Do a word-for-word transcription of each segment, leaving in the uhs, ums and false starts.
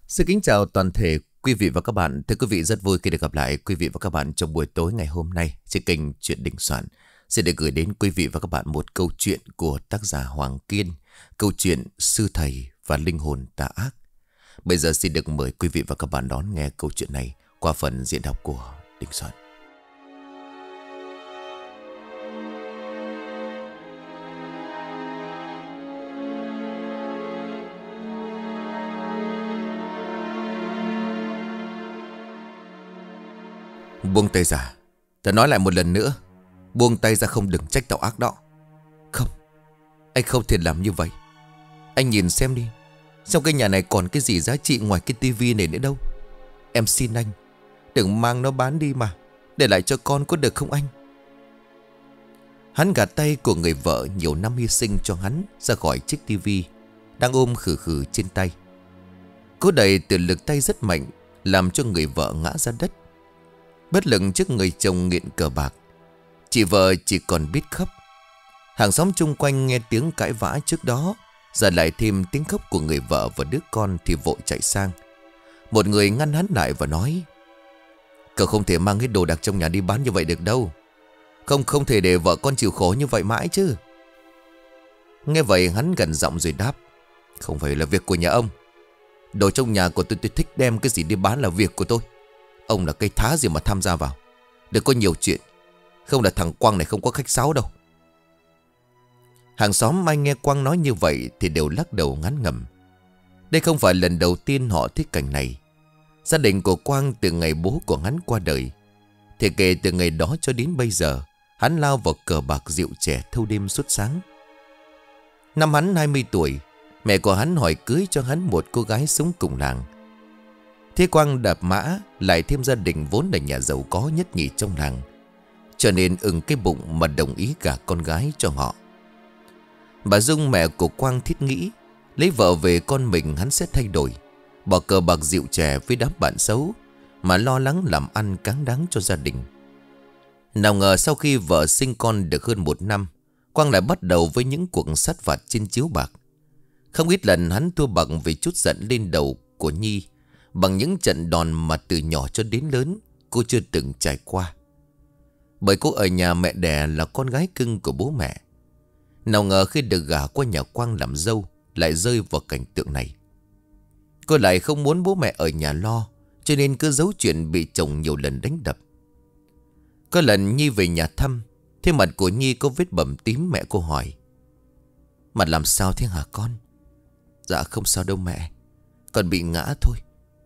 Xin kính chào toàn thể quý vị và các bạn. Thưa quý vị, rất vui khi được gặp lại quý vị và các bạn trong buổi tối ngày hôm nay trên kênh Chuyện Đình Soạn. Xin được gửi đến quý vị và các bạn một câu chuyện của tác giả Hoàng Kiên, câu chuyện Sư Thầy và Linh Hồn Tà Ác. Bây giờ xin được mời quý vị và các bạn đón nghe câu chuyện này qua phần diễn đọc của Đình Soạn. Buông tay ra. Tao nói lại một lần nữa. Buông tay ra, không đừng trách tao ác đó. Không, anh không thể làm như vậy. Anh nhìn xem đi, trong cái nhà này còn cái gì giá trị ngoài cái tivi này nữa đâu. Em xin anh, đừng mang nó bán đi mà, để lại cho con có được không anh? Hắn gạt tay của người vợ nhiều năm hy sinh cho hắn ra khỏi chiếc tivi đang ôm khử khử trên tay. Cố đẩy từ lực tay rất mạnh, làm cho người vợ ngã ra đất. Bất lực trước người chồng nghiện cờ bạc, chị vợ chỉ còn biết khóc. Hàng xóm chung quanh nghe tiếng cãi vã trước đó, giờ lại thêm tiếng khóc của người vợ và đứa con thì vội chạy sang. Một người ngăn hắn lại và nói: Cậu không thể mang hết đồ đạc trong nhà đi bán như vậy được đâu. Không không thể để vợ con chịu khổ như vậy mãi chứ. Nghe vậy hắn gần giọng rồi đáp: Không phải là việc của nhà ông. Đồ trong nhà của tôi tôi thích đem cái gì đi bán là việc của tôi. Ông là cây thá gì mà tham gia vào. Đừng có nhiều chuyện, không là thằng Quang này không có khách sáo đâu. Hàng xóm ai nghe Quang nói như vậy thì đều lắc đầu ngán ngẩm. Đây không phải lần đầu tiên họ thấy cảnh này. Gia đình của Quang từ ngày bố của hắn qua đời, thì kể từ ngày đó cho đến bây giờ, hắn lao vào cờ bạc rượu chè thâu đêm suốt sáng. Năm hắn hai mươi tuổi, mẹ của hắn hỏi cưới cho hắn một cô gái sống cùng làng. Thế Quang đạp mã, lại thêm gia đình vốn là nhà giàu có nhất nhì trong làng, cho nên ưng cái bụng mà đồng ý cả con gái cho họ. Bà Dung mẹ của Quang thiết nghĩ lấy vợ về con mình hắn sẽ thay đổi, bỏ cờ bạc rượu chè với đám bạn xấu, mà lo lắng làm ăn cáng đáng cho gia đình. Nào ngờ sau khi vợ sinh con được hơn một năm, Quang lại bắt đầu với những cuộc sát phạt trên chiếu bạc. Không ít lần hắn thua bạc vì chút giận lên đầu của Nhi, bằng những trận đòn mà từ nhỏ cho đến lớn cô chưa từng trải qua. Bởi cô ở nhà mẹ đẻ là con gái cưng của bố mẹ. Nào ngờ khi được gả qua nhà Quang làm dâu, lại rơi vào cảnh tượng này. Cô lại không muốn bố mẹ ở nhà lo, cho nên cứ giấu chuyện bị chồng nhiều lần đánh đập. Có lần Nhi về nhà thăm, thế mặt của Nhi có vết bầm tím. Mẹ cô hỏi: Mặt làm sao thế hả con? Dạ không sao đâu mẹ, con bị ngã thôi.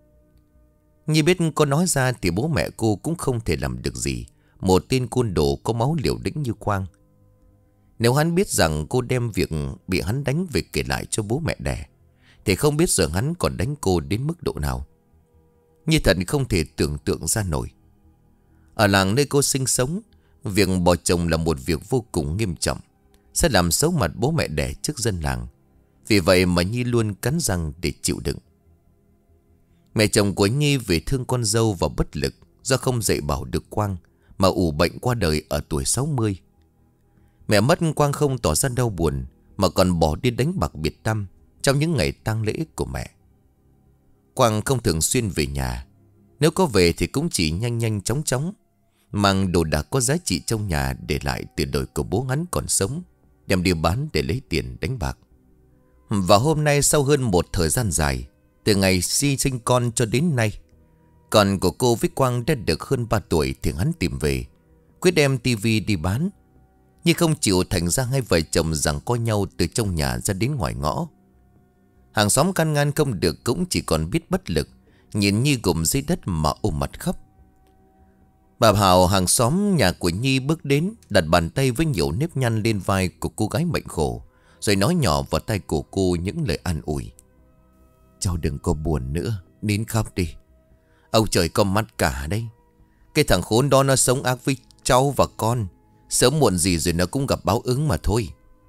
Nhi biết có nói ra thì bố mẹ cô cũng không thể làm được gì một tên côn đồ có máu liều lĩnh như Quang. Nếu hắn biết rằng cô đem việc bị hắn đánh về kể lại cho bố mẹ đẻ, thì không biết giờ hắn còn đánh cô đến mức độ nào. Nhi thật không thể tưởng tượng ra nổi. Ở làng nơi cô sinh sống, việc bỏ chồng là một việc vô cùng nghiêm trọng, sẽ làm xấu mặt bố mẹ đẻ trước dân làng. Vì vậy mà Nhi luôn cắn răng để chịu đựng. Mẹ chồng của Nhi vì thương con dâu và bất lực do không dạy bảo được Quang mà ủ bệnh qua đời ở tuổi sáu mươi. Mẹ mất, Quang không tỏ ra đau buồn mà còn bỏ đi đánh bạc biệt tăm trong những ngày tang lễ của mẹ. Quang không thường xuyên về nhà, nếu có về thì cũng chỉ nhanh nhanh chóng chóng, mang đồ đạc có giá trị trong nhà để lại từ đời của bố hắn còn sống, đem đi bán để lấy tiền đánh bạc. Và hôm nay, sau hơn một thời gian dài, từ ngày si sinh con cho đến nay, con của cô với Quang đã được hơn ba tuổi thì hắn tìm về, quyết đem tivi đi bán. Nhưng không chịu, thành ra hai vợ chồng giằng co nhau từ trong nhà ra đến ngoài ngõ. Hàng xóm can ngăn không được cũng chỉ còn biết bất lực nhìn Nhi gục dưới đất mà ôm mặt khóc. Bà Hào hàng xóm nhà của Nhi bước đến, đặt bàn tay với nhiều nếp nhăn lên vai của cô gái mệnh khổ, rồi nói nhỏ vào tai của cô những lời an ủi: Cháu đừng có buồn nữa, nín khóc đi. Ông trời có mắt cả đây. Cái thằng khốn đó nó sống ác với cháu và con, sớm muộn gì rồi nó cũng gặp báo ứng mà thôi.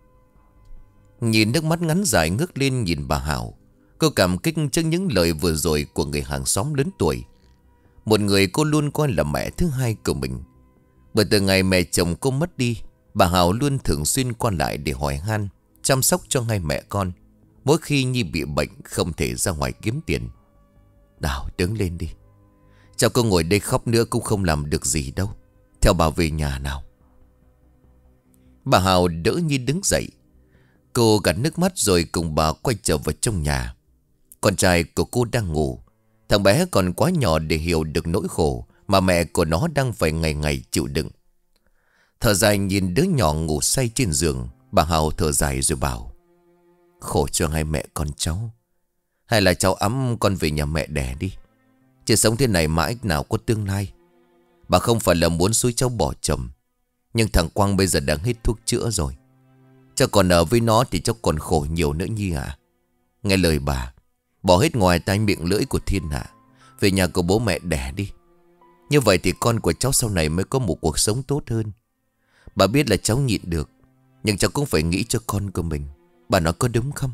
Nhìn nước mắt ngắn dài ngước lên nhìn bà Hảo, cô cảm kích trước những lời vừa rồi của người hàng xóm lớn tuổi, một người cô luôn coi là mẹ thứ hai của mình. Bởi từ ngày mẹ chồng cô mất đi, bà Hảo luôn thường xuyên qua lại để hỏi han, chăm sóc cho hai mẹ con mỗi khi Nhi bị bệnh không thể ra ngoài kiếm tiền. Nào đứng lên đi. Cháu có ngồi đây khóc nữa cũng không làm được gì đâu. Theo bà về nhà nào. Bà Hào đỡ Nhi đứng dậy. Cô gạt nước mắt rồi cùng bà quay trở vào trong nhà. Con trai của cô đang ngủ. Thằng bé còn quá nhỏ để hiểu được nỗi khổ mà mẹ của nó đang phải ngày ngày chịu đựng. Thở dài nhìn đứa nhỏ ngủ say trên giường, bà Hào thở dài rồi bảo: khổ cho hai mẹ con cháu. Hay là cháu ẵm con về nhà mẹ đẻ đi. Chứ sống thế này mãi nào có tương lai. Bà không phải là muốn xúi cháu bỏ chồng, nhưng thằng Quang bây giờ đang hết thuốc chữa rồi. Cháu còn ở với nó thì cháu còn khổ nhiều nữa Nhi à. Nghe lời bà, bỏ hết ngoài tai miệng lưỡi của thiên hạ, về nhà của bố mẹ đẻ đi. Như vậy thì con của cháu sau này mới có một cuộc sống tốt hơn. Bà biết là cháu nhịn được, nhưng cháu cũng phải nghĩ cho con của mình. Bà nói có đúng không?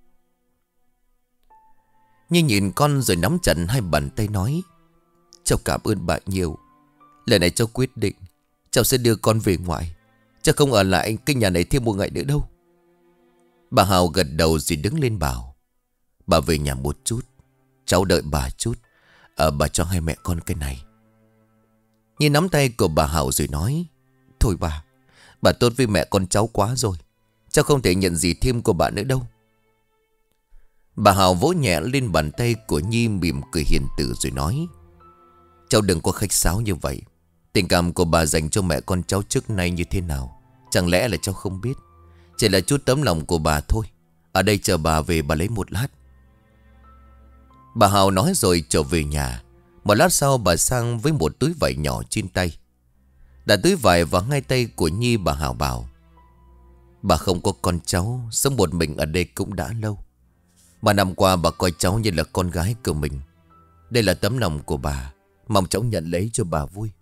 Nhi nhìn con rồi nắm chặt hai bàn tay nói: cháu cảm ơn bà nhiều. Lần này cháu quyết định cháu sẽ đưa con về ngoại. Cháu không ở lại cái nhà này thêm một ngày nữa đâu. Bà Hào gật đầu rồi đứng lên bảo: bà về nhà một chút, cháu đợi bà chút. Ờ bà cho hai mẹ con cái này. Nhi nắm tay của bà Hào rồi nói: thôi bà, bà tốt với mẹ con cháu quá rồi. Cháu không thể nhận gì thêm của bà nữa đâu. Bà Hào vỗ nhẹ lên bàn tay của Nhi, mỉm cười hiền từ rồi nói: cháu đừng có khách sáo như vậy. Tình cảm của bà dành cho mẹ con cháu trước nay như thế nào, chẳng lẽ là cháu không biết? Chỉ là chút tấm lòng của bà thôi. Ở đây chờ bà về, bà lấy một lát. Bà Hào nói rồi trở về nhà. Một lát sau bà sang với một túi vải nhỏ trên tay. Đặt túi vải vào ngay tay của Nhi, bà Hào bảo: bà không có con cháu, sống một mình ở đây cũng đã lâu. Ba năm qua bà coi cháu như là con gái của mình. Đây là tấm lòng của bà, mong cháu nhận lấy cho bà vui.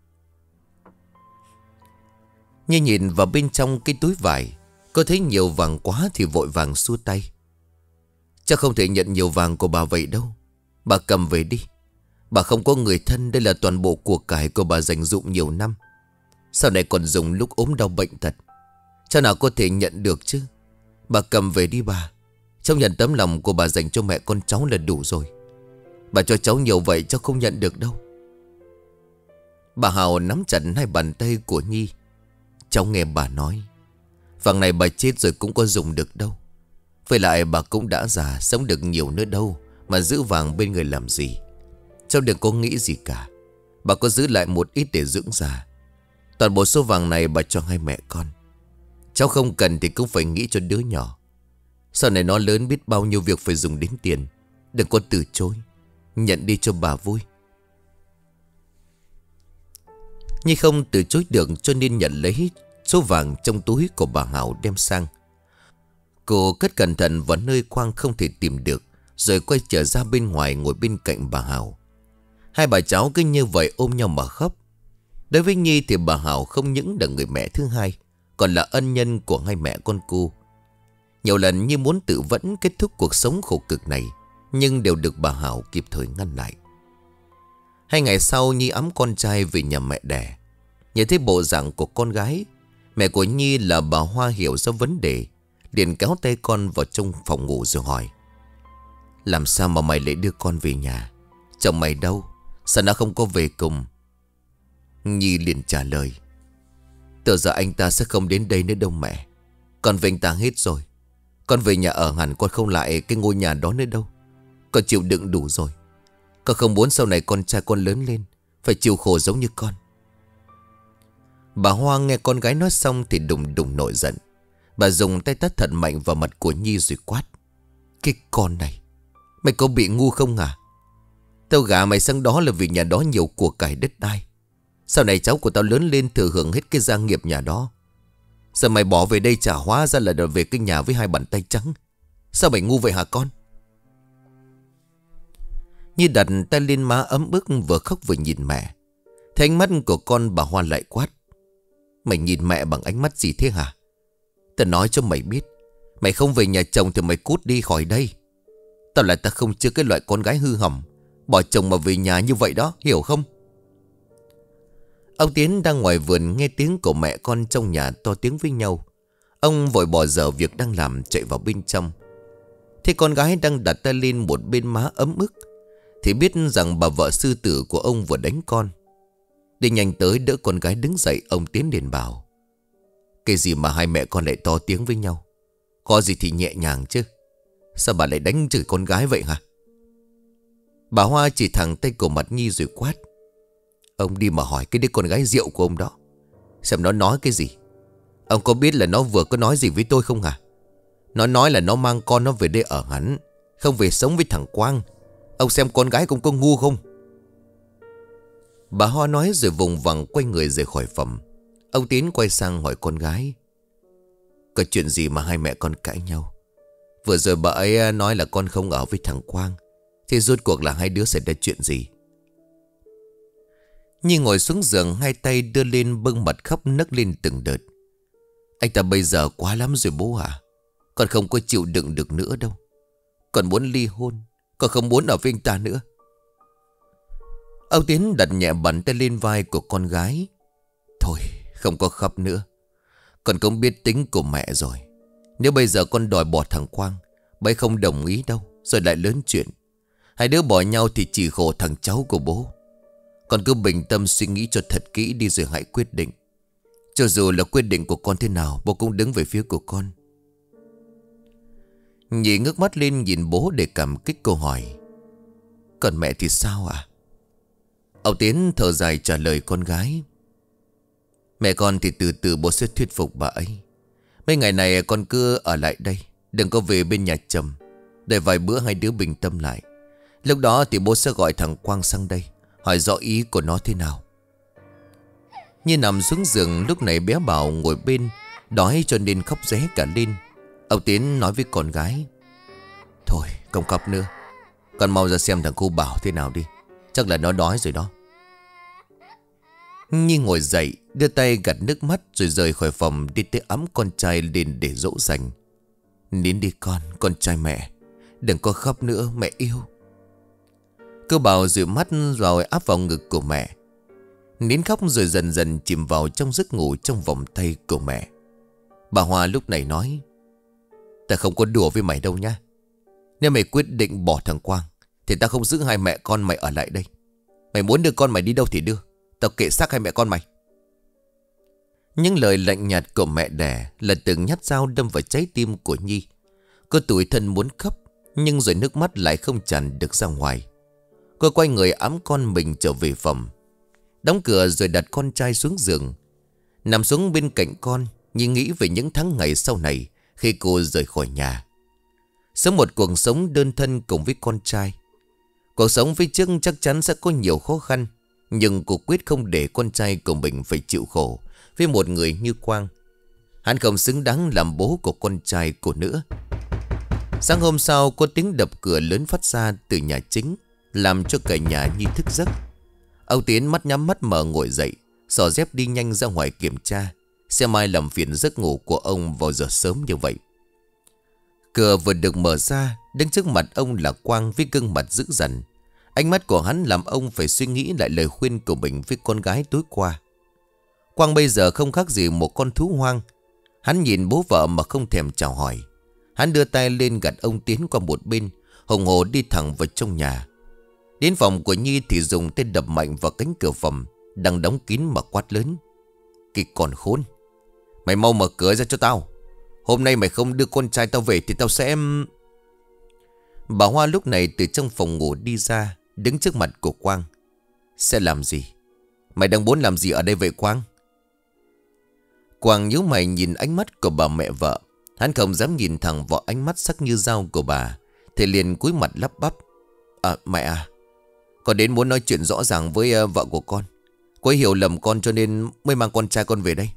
Nhi nhìn vào bên trong cái túi vải, cô thấy nhiều vàng quá thì vội vàng xua tay: chắc không thể nhận nhiều vàng của bà vậy đâu. Bà cầm về đi. Bà không có người thân, đây là toàn bộ của cải của bà dành dụm nhiều năm. Sau này còn dùng lúc ốm đau bệnh tật, cháu nào có thể nhận được chứ. Bà cầm về đi bà. Cháu nhận tấm lòng của bà dành cho mẹ con cháu là đủ rồi. Bà cho cháu nhiều vậy cháu không nhận được đâu. Bà Hào nắm chặt hai bàn tay của Nhi. Cháu nghe bà nói, vàng này bà chết rồi cũng có dùng được đâu. Với lại bà cũng đã già, sống được nhiều nữa đâu mà giữ vàng bên người làm gì. Cháu đừng có nghĩ gì cả. Bà có giữ lại một ít để dưỡng già. Toàn bộ số vàng này bà cho hai mẹ con. Cháu không cần thì cũng phải nghĩ cho đứa nhỏ. Sau này nó lớn biết bao nhiêu việc phải dùng đến tiền. Đừng có từ chối. Nhận đi cho bà vui. Nhi không từ chối được, cho nên nhận lấy số vàng trong túi của bà Hào đem sang. Cô cất cẩn thận vào nơi Quang không thể tìm được, rồi quay trở ra bên ngoài ngồi bên cạnh bà Hào. Hai bà cháu cứ như vậy ôm nhau mà khóc. Đối với Nhi thì bà Hào không những là người mẹ thứ hai, còn là ân nhân của hai mẹ con cô. Nhiều lần Nhi muốn tự vẫn kết thúc cuộc sống khổ cực này, nhưng đều được bà Hào kịp thời ngăn lại. Hai ngày sau Nhi ẵm con trai về nhà mẹ đẻ. Nhìn thấy bộ dạng của con gái, mẹ của Nhi là bà Hoa hiểu ra vấn đề, liền kéo tay con vào trong phòng ngủ rồi hỏi: làm sao mà mày lại đưa con về nhà? Chồng mày đâu? Sao nó không có về cùng? Nhi liền trả lời: từ giờ anh ta sẽ không đến đây nữa đâu mẹ. Con về anh ta hết rồi. Con về nhà ở hẳn, con không lại cái ngôi nhà đó nữa đâu. Con chịu đựng đủ rồi. Con không muốn sau này con trai con lớn lên phải chịu khổ giống như con. Bà Hoa nghe con gái nói xong thì đùng đùng nổi giận. Bà dùng tay tát thật mạnh vào mặt của Nhi rồi quát: cái con này, mày có bị ngu không à? Tao gả mày sang đó là vì nhà đó nhiều của cải đất đai. Sau này cháu của tao lớn lên thừa hưởng hết cái gia nghiệp nhà đó. Giờ mày bỏ về đây chả hóa ra là về cái nhà với hai bàn tay trắng. Sao mày ngu vậy hả con? Nhi đặt tay lên má ấm ức, vừa khóc vừa nhìn mẹ. Thấy ánh mắt của con, bà Hoa lại quát: mày nhìn mẹ bằng ánh mắt gì thế hả? Tao nói cho mày biết, mày không về nhà chồng thì mày cút đi khỏi đây. Tao là ta không chưa cái loại con gái hư hỏng bỏ chồng mà về nhà như vậy đó, hiểu không? Ông Tiến đang ngoài vườn nghe tiếng của mẹ con trong nhà to tiếng với nhau. Ông vội bỏ dở việc đang làm chạy vào bên trong. Thế con gái đang đặt tay lên một bên má ấm ức, thì biết rằng bà vợ sư tử của ông vừa đánh con. Đi nhanh tới đỡ con gái đứng dậy, ông tiến đến bảo: cái gì mà hai mẹ con lại to tiếng với nhau? Có gì thì nhẹ nhàng chứ. Sao bà lại đánh chửi con gái vậy hả? Bà Hoa chỉ thẳng tay cổ mặt Nhi rồi quát: ông đi mà hỏi cái đứa con gái rượu của ông đó, xem nó nói cái gì. Ông có biết là nó vừa có nói gì với tôi không hả? Nó nói là nó mang con nó về đây ở hẳn, không về sống với thằng Quang. Ông xem con gái cũng có ngu không? Bà Hoa nói rồi vùng vằng quay người rời khỏi phòng. Ông Tiến quay sang hỏi con gái: có chuyện gì mà hai mẹ con cãi nhau? Vừa rồi bà ấy nói là con không ở với thằng Quang, thì rốt cuộc là hai đứa xảy ra chuyện gì? Nhi ngồi xuống giường, hai tay đưa lên bưng mặt khóc nấc lên từng đợt. Anh ta bây giờ quá lắm rồi bố à. Con không có chịu đựng được nữa đâu. Con muốn ly hôn. Con không muốn ở với anh ta nữa. Ông Tiến đặt nhẹ bàn tay lên vai của con gái. Thôi không có khóc nữa. Con cũng biết tính của mẹ rồi. Nếu bây giờ con đòi bỏ thằng Quang, bấy không đồng ý đâu, rồi lại lớn chuyện. Hai đứa bỏ nhau thì chỉ khổ thằng cháu của bố. Con cứ bình tâm suy nghĩ cho thật kỹ đi rồi hãy quyết định. Cho dù là quyết định của con thế nào, bố cũng đứng về phía của con. Nhị ngước mắt lên nhìn bố để cảm kích câu hỏi: còn mẹ thì sao à? Ông Tiến thở dài trả lời con gái: mẹ con thì từ từ bố sẽ thuyết phục bà ấy. Mấy ngày này con cứ ở lại đây, đừng có về bên nhà chồng, để vài bữa hai đứa bình tâm lại. Lúc đó thì bố sẽ gọi thằng Quang sang đây, hỏi rõ ý của nó thế nào. Như nằm xuống giường, lúc này bé Bảo ngồi bên, đói cho nên khóc ré cả lên. Ông Tiến nói với con gái: thôi không khóc nữa, con mau ra xem thằng cô Bảo thế nào đi, chắc là nó đói rồi đó. Nhi ngồi dậy, đưa tay gạt nước mắt rồi rời khỏi phòng, đi tới ẵm con trai lên để dỗ dành. Nín đi con, con trai mẹ, đừng có khóc nữa mẹ yêu. Cô Bảo dụi mắt rồi áp vào ngực của mẹ. Nín khóc rồi dần dần chìm vào trong giấc ngủ trong vòng tay của mẹ. Bà Hoa lúc này nói: ta không có đùa với mày đâu nha. Nếu mày quyết định bỏ thằng Quang thì ta không giữ hai mẹ con mày ở lại đây. Mày muốn đưa con mày đi đâu thì đưa, tao kệ xác hai mẹ con mày. Những lời lạnh nhạt của mẹ đẻ là từng nhát dao đâm vào trái tim của Nhi. Cô tủi thân muốn khóc, nhưng rồi nước mắt lại không tràn được ra ngoài. Cô quay người ẵm con mình trở về phòng, đóng cửa rồi đặt con trai xuống giường. Nằm xuống bên cạnh con, Nhi nghĩ về những tháng ngày sau này khi cô rời khỏi nhà, sống một cuộc sống đơn thân cùng với con trai. Cuộc sống phía trước chắc chắn sẽ có nhiều khó khăn, nhưng cô quyết không để con trai của mình phải chịu khổ với một người như Quang. Hắn không xứng đáng làm bố của con trai cô nữa. Sáng hôm sau, có tiếng đập cửa lớn phát ra từ nhà chính, làm cho cả nhà Nhi thức giấc. Ông Tiến mắt nhắm mắt mở ngồi dậy, xỏ dép đi nhanh ra ngoài kiểm tra, xem ai làm phiền giấc ngủ của ông vào giờ sớm như vậy. Cửa vừa được mở ra, đứng trước mặt ông là Quang với gương mặt dữ dằn. Ánh mắt của hắn làm ông phải suy nghĩ lại lời khuyên của mình với con gái tối qua. Quang bây giờ không khác gì một con thú hoang. Hắn nhìn bố vợ mà không thèm chào hỏi. Hắn đưa tay lên gạt ông Tiến qua một bên, hùng hổ đi thẳng vào trong nhà. Đến phòng của Nhi thì dùng tay đập mạnh vào cánh cửa phòng đang đóng kín mà quát lớn: cái con khốn, mày mau mở cửa ra cho tao. Hôm nay mày không đưa con trai tao về thì tao sẽ... Bà Hoa lúc này từ trong phòng ngủ đi ra, đứng trước mặt của Quang. Sẽ làm gì? Mày đang muốn làm gì ở đây vậy Quang? Quang nhíu mày nhìn ánh mắt của bà mẹ vợ. Hắn không dám nhìn thẳng vào ánh mắt sắc như dao của bà, thì liền cúi mặt lắp bắp: À mẹ à, con đến muốn nói chuyện rõ ràng với uh, vợ của con. Cô ấy hiểu lầm con cho nên mới mang con trai con về đây.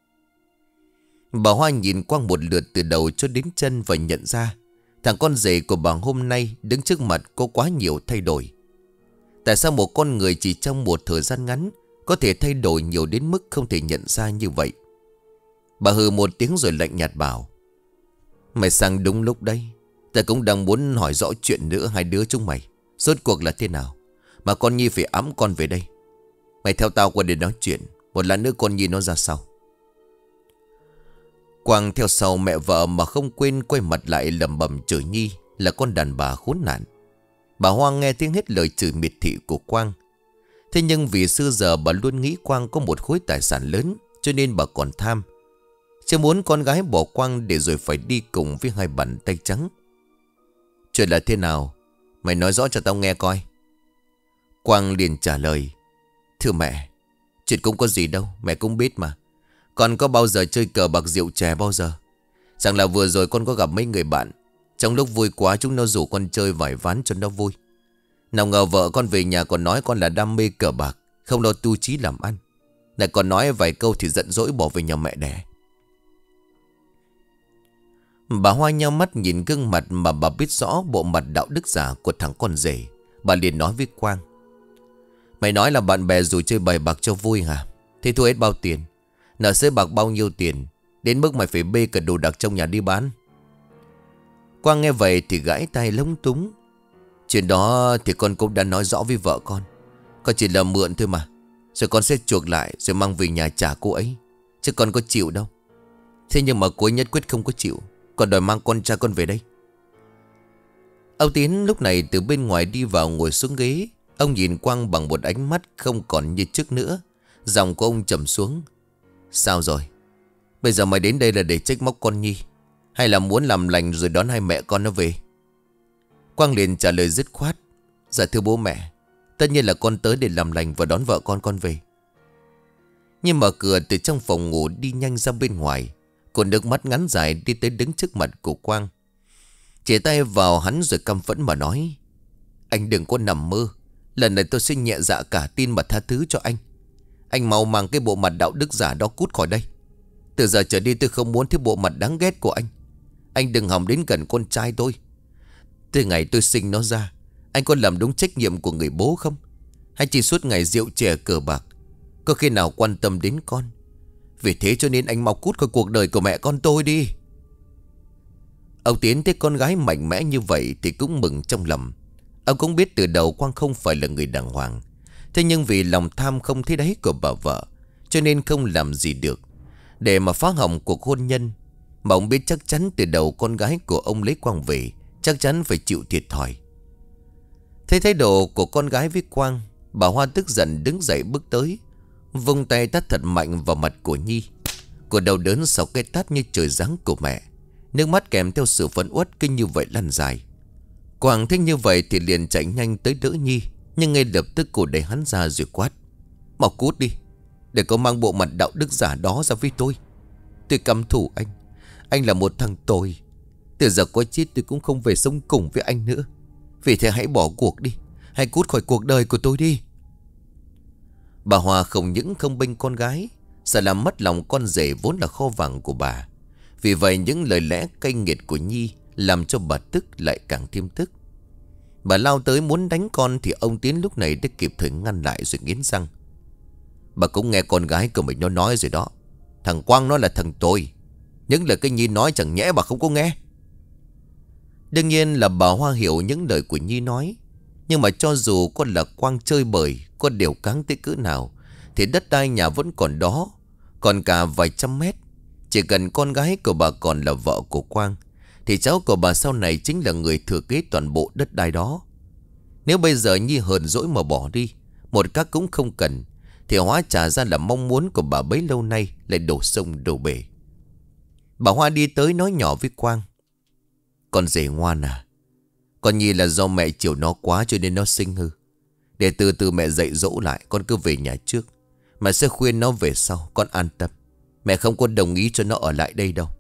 Bà Hoa nhìn Quang một lượt từ đầu cho đến chân và nhận ra thằng con rể của bà hôm nay đứng trước mặt có quá nhiều thay đổi. Tại sao một con người chỉ trong một thời gian ngắn có thể thay đổi nhiều đến mức không thể nhận ra như vậy? Bà hừ một tiếng rồi lạnh nhạt bảo: Mày sang đúng lúc đây. Ta cũng đang muốn hỏi rõ chuyện nữa hai đứa chúng mày. Rốt cuộc là thế nào mà con Nhi phải ẵm con về đây? Mày theo tao qua để nói chuyện. Một lát nữa con Nhi nó ra sau. Quang theo sau mẹ vợ mà không quên quay mặt lại lẩm bẩm chửi Nhi là con đàn bà khốn nạn. Bà Hoa nghe tiếng hết lời chửi miệt thị của Quang. Thế nhưng vì xưa giờ bà luôn nghĩ Quang có một khối tài sản lớn, cho nên bà còn tham. Chưa muốn con gái bỏ Quang để rồi phải đi cùng với hai bàn tay trắng. Chuyện là thế nào? Mày nói rõ cho tao nghe coi. Quang liền trả lời. Thưa mẹ, chuyện cũng có gì đâu, mẹ cũng biết mà. Con có bao giờ chơi cờ bạc rượu chè bao giờ? Rằng là vừa rồi con có gặp mấy người bạn. Trong lúc vui quá chúng nó rủ con chơi vài ván cho nó vui. Nào ngờ vợ con về nhà còn nói con là đam mê cờ bạc, không lo tu chí làm ăn. Lại còn nói vài câu thì giận dỗi bỏ về nhà mẹ đẻ. Bà Hoa nheo mắt nhìn gương mặt mà bà biết rõ bộ mặt đạo đức giả của thằng con rể. Bà liền nói với Quang. Mày nói là bạn bè rủ chơi bài bạc cho vui hả? Thế thua hết bao tiền? Nợ xới bạc bao nhiêu tiền? Đến mức mày phải bê cả đồ đạc trong nhà đi bán. Quang nghe vậy thì gãi tay lúng túng. Chuyện đó thì con cũng đã nói rõ với vợ con. Con chỉ là mượn thôi mà. Rồi con sẽ chuộc lại rồi mang về nhà trả cô ấy. Chứ con có chịu đâu. Thế nhưng mà cô ấy nhất quyết không có chịu. Còn đòi mang con trai con về đây. Ông Tiến lúc này từ bên ngoài đi vào ngồi xuống ghế. Ông nhìn Quang bằng một ánh mắt không còn như trước nữa. Giọng của ông trầm xuống. Sao rồi? Bây giờ mày đến đây là để trách móc con Nhi, hay là muốn làm lành rồi đón hai mẹ con nó về? Quang liền trả lời dứt khoát. Dạ thưa bố mẹ, tất nhiên là con tới để làm lành và đón vợ con con về. Nhưng mở cửa từ trong phòng ngủ đi nhanh ra bên ngoài. Cô nước mắt ngắn dài đi tới đứng trước mặt của Quang, chỉ tay vào hắn rồi căm phẫn mà nói. Anh đừng có nằm mơ. Lần này tôi sẽ nhẹ dạ cả tin mà tha thứ cho anh. Anh mau mang cái bộ mặt đạo đức giả đó cút khỏi đây. Từ giờ trở đi tôi không muốn thấy bộ mặt đáng ghét của anh. Anh đừng hòng đến gần con trai tôi. Từ ngày tôi sinh nó ra, anh có làm đúng trách nhiệm của người bố không? Hay chỉ suốt ngày rượu chè cờ bạc? Có khi nào quan tâm đến con? Vì thế cho nên anh mau cút khỏi cuộc đời của mẹ con tôi đi. Ông Tiến thấy con gái mạnh mẽ như vậy thì cũng mừng trong lòng. Ông cũng biết từ đầu Quang không phải là người đàng hoàng. Thế nhưng vì lòng tham không thấy đáy của bà vợ, cho nên không làm gì được để mà phá hỏng cuộc hôn nhân. Mà ông biết chắc chắn từ đầu con gái của ông lấy Quang về chắc chắn phải chịu thiệt thòi. Thấy thái độ của con gái với Quang, bà Hoa tức giận đứng dậy bước tới, vung tay tát thật mạnh vào mặt của Nhi. Cô đau đớn sau cái tát như trời giáng của mẹ, nước mắt kèm theo sự phẫn uất kinh như vậy lăn dài. Quang thấy như vậy thì liền chạy nhanh tới đỡ Nhi, nhưng ngay lập tức cô đẩy hắn ra rồi quát. Mau cút đi, để có mang bộ mặt đạo đức giả đó ra với tôi. Tôi căm thù anh. Anh là một thằng tồi. Từ giờ có chết tôi cũng không về sống cùng với anh nữa. Vì thế hãy bỏ cuộc đi. Hãy cút khỏi cuộc đời của tôi đi. Bà Hoa không những không bênh con gái, sợ làm mất lòng con rể vốn là kho vàng của bà. Vì vậy những lời lẽ cay nghiệt của Nhi làm cho bà tức lại càng thêm tức. Bà lao tới muốn đánh con thì ông Tiến lúc này đã kịp thời ngăn lại rồi nghiến răng. Bà cũng nghe con gái của mình nó nói rồi đó. Thằng Quang nó là thằng tồi. Những lời cái Nhi nói chẳng nhẽ bà không có nghe. Đương nhiên là bà Hoa hiểu những lời của Nhi nói. Nhưng mà cho dù con là Quang chơi bời, con đều cáng tới cỡ nào, thì đất đai nhà vẫn còn đó, còn cả vài trăm mét. Chỉ cần con gái của bà còn là vợ của Quang, thì cháu của bà sau này chính là người thừa kế toàn bộ đất đai đó. Nếu bây giờ Nhi hờn dỗi mà bỏ đi, một các cũng không cần, thì hóa trả ra là mong muốn của bà bấy lâu nay lại đổ sông đổ bể. Bà Hoa đi tới nói nhỏ với Quang. Con rể ngoan à, con Nhi là do mẹ chiều nó quá cho nên nó sinh hư. Để từ từ mẹ dạy dỗ lại, con cứ về nhà trước. Mẹ sẽ khuyên nó về sau, con an tâm. Mẹ không có đồng ý cho nó ở lại đây đâu.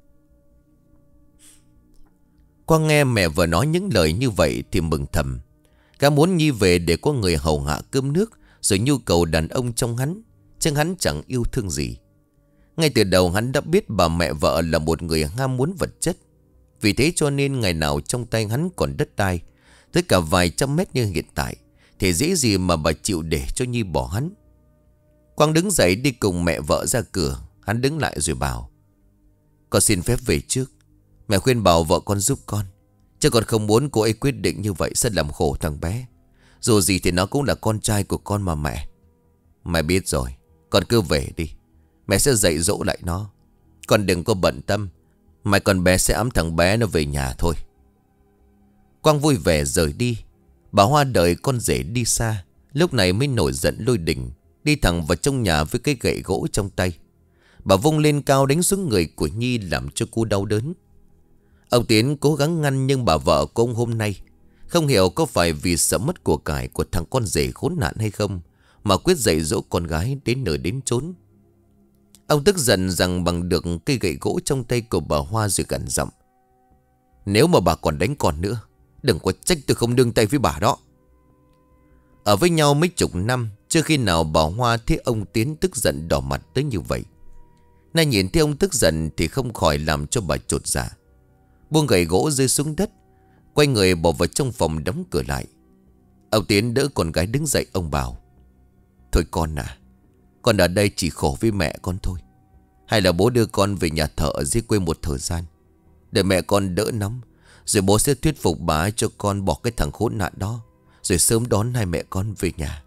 Quang nghe mẹ vừa nói những lời như vậy thì mừng thầm. Gã muốn Nhi về để có người hầu hạ cơm nước, rồi nhu cầu đàn ông trong hắn, chứ hắn chẳng yêu thương gì. Ngay từ đầu hắn đã biết bà mẹ vợ là một người ham muốn vật chất. Vì thế cho nên ngày nào trong tay hắn còn đất đai tới cả vài trăm mét như hiện tại, thì dễ gì mà bà chịu để cho Nhi bỏ hắn. Quang đứng dậy đi cùng mẹ vợ ra cửa. Hắn đứng lại rồi bảo. Con xin phép về trước. Mẹ khuyên bảo vợ con giúp con, chứ con không muốn cô ấy quyết định như vậy sẽ làm khổ thằng bé. Dù gì thì nó cũng là con trai của con mà mẹ. Mẹ biết rồi, con cứ về đi. Mẹ sẽ dạy dỗ lại nó. Con đừng có bận tâm. Mai con bé sẽ ẵm thằng bé nó về nhà thôi. Quang vui vẻ rời đi. Bà Hoa đợi con rể đi xa, lúc này mới nổi giận lôi đình, đi thẳng vào trong nhà với cái gậy gỗ trong tay. Bà vung lên cao đánh xuống người của Nhi, làm cho cô đau đớn. Ông Tiến cố gắng ngăn, nhưng bà vợ của ông hôm nay không hiểu có phải vì sợ mất của cải của thằng con rể khốn nạn hay không, mà quyết dạy dỗ con gái đến nơi đến chốn. Ông tức giận rằng bằng được cây gậy gỗ trong tay của bà Hoa, rồi gằn giọng: nếu mà bà còn đánh con nữa, đừng có trách tôi không nương tay với bà đó. Ở với nhau mấy chục năm, chưa khi nào bà Hoa thấy ông Tiến tức giận đỏ mặt tới như vậy. Nay nhìn thấy ông tức giận thì không khỏi làm cho bà chột dạ. Buông gậy gỗ rơi xuống đất, quay người bỏ vào trong phòng đóng cửa lại. Ông Tiến đỡ con gái đứng dậy, ông bảo: thôi con à, con ở đây chỉ khổ với mẹ con thôi. Hay là bố đưa con về nhà thờ ở dưới quê một thời gian, để mẹ con đỡ nóng, rồi bố sẽ thuyết phục bà ấy cho con bỏ cái thằng khốn nạn đó, rồi sớm đón hai mẹ con về nhà.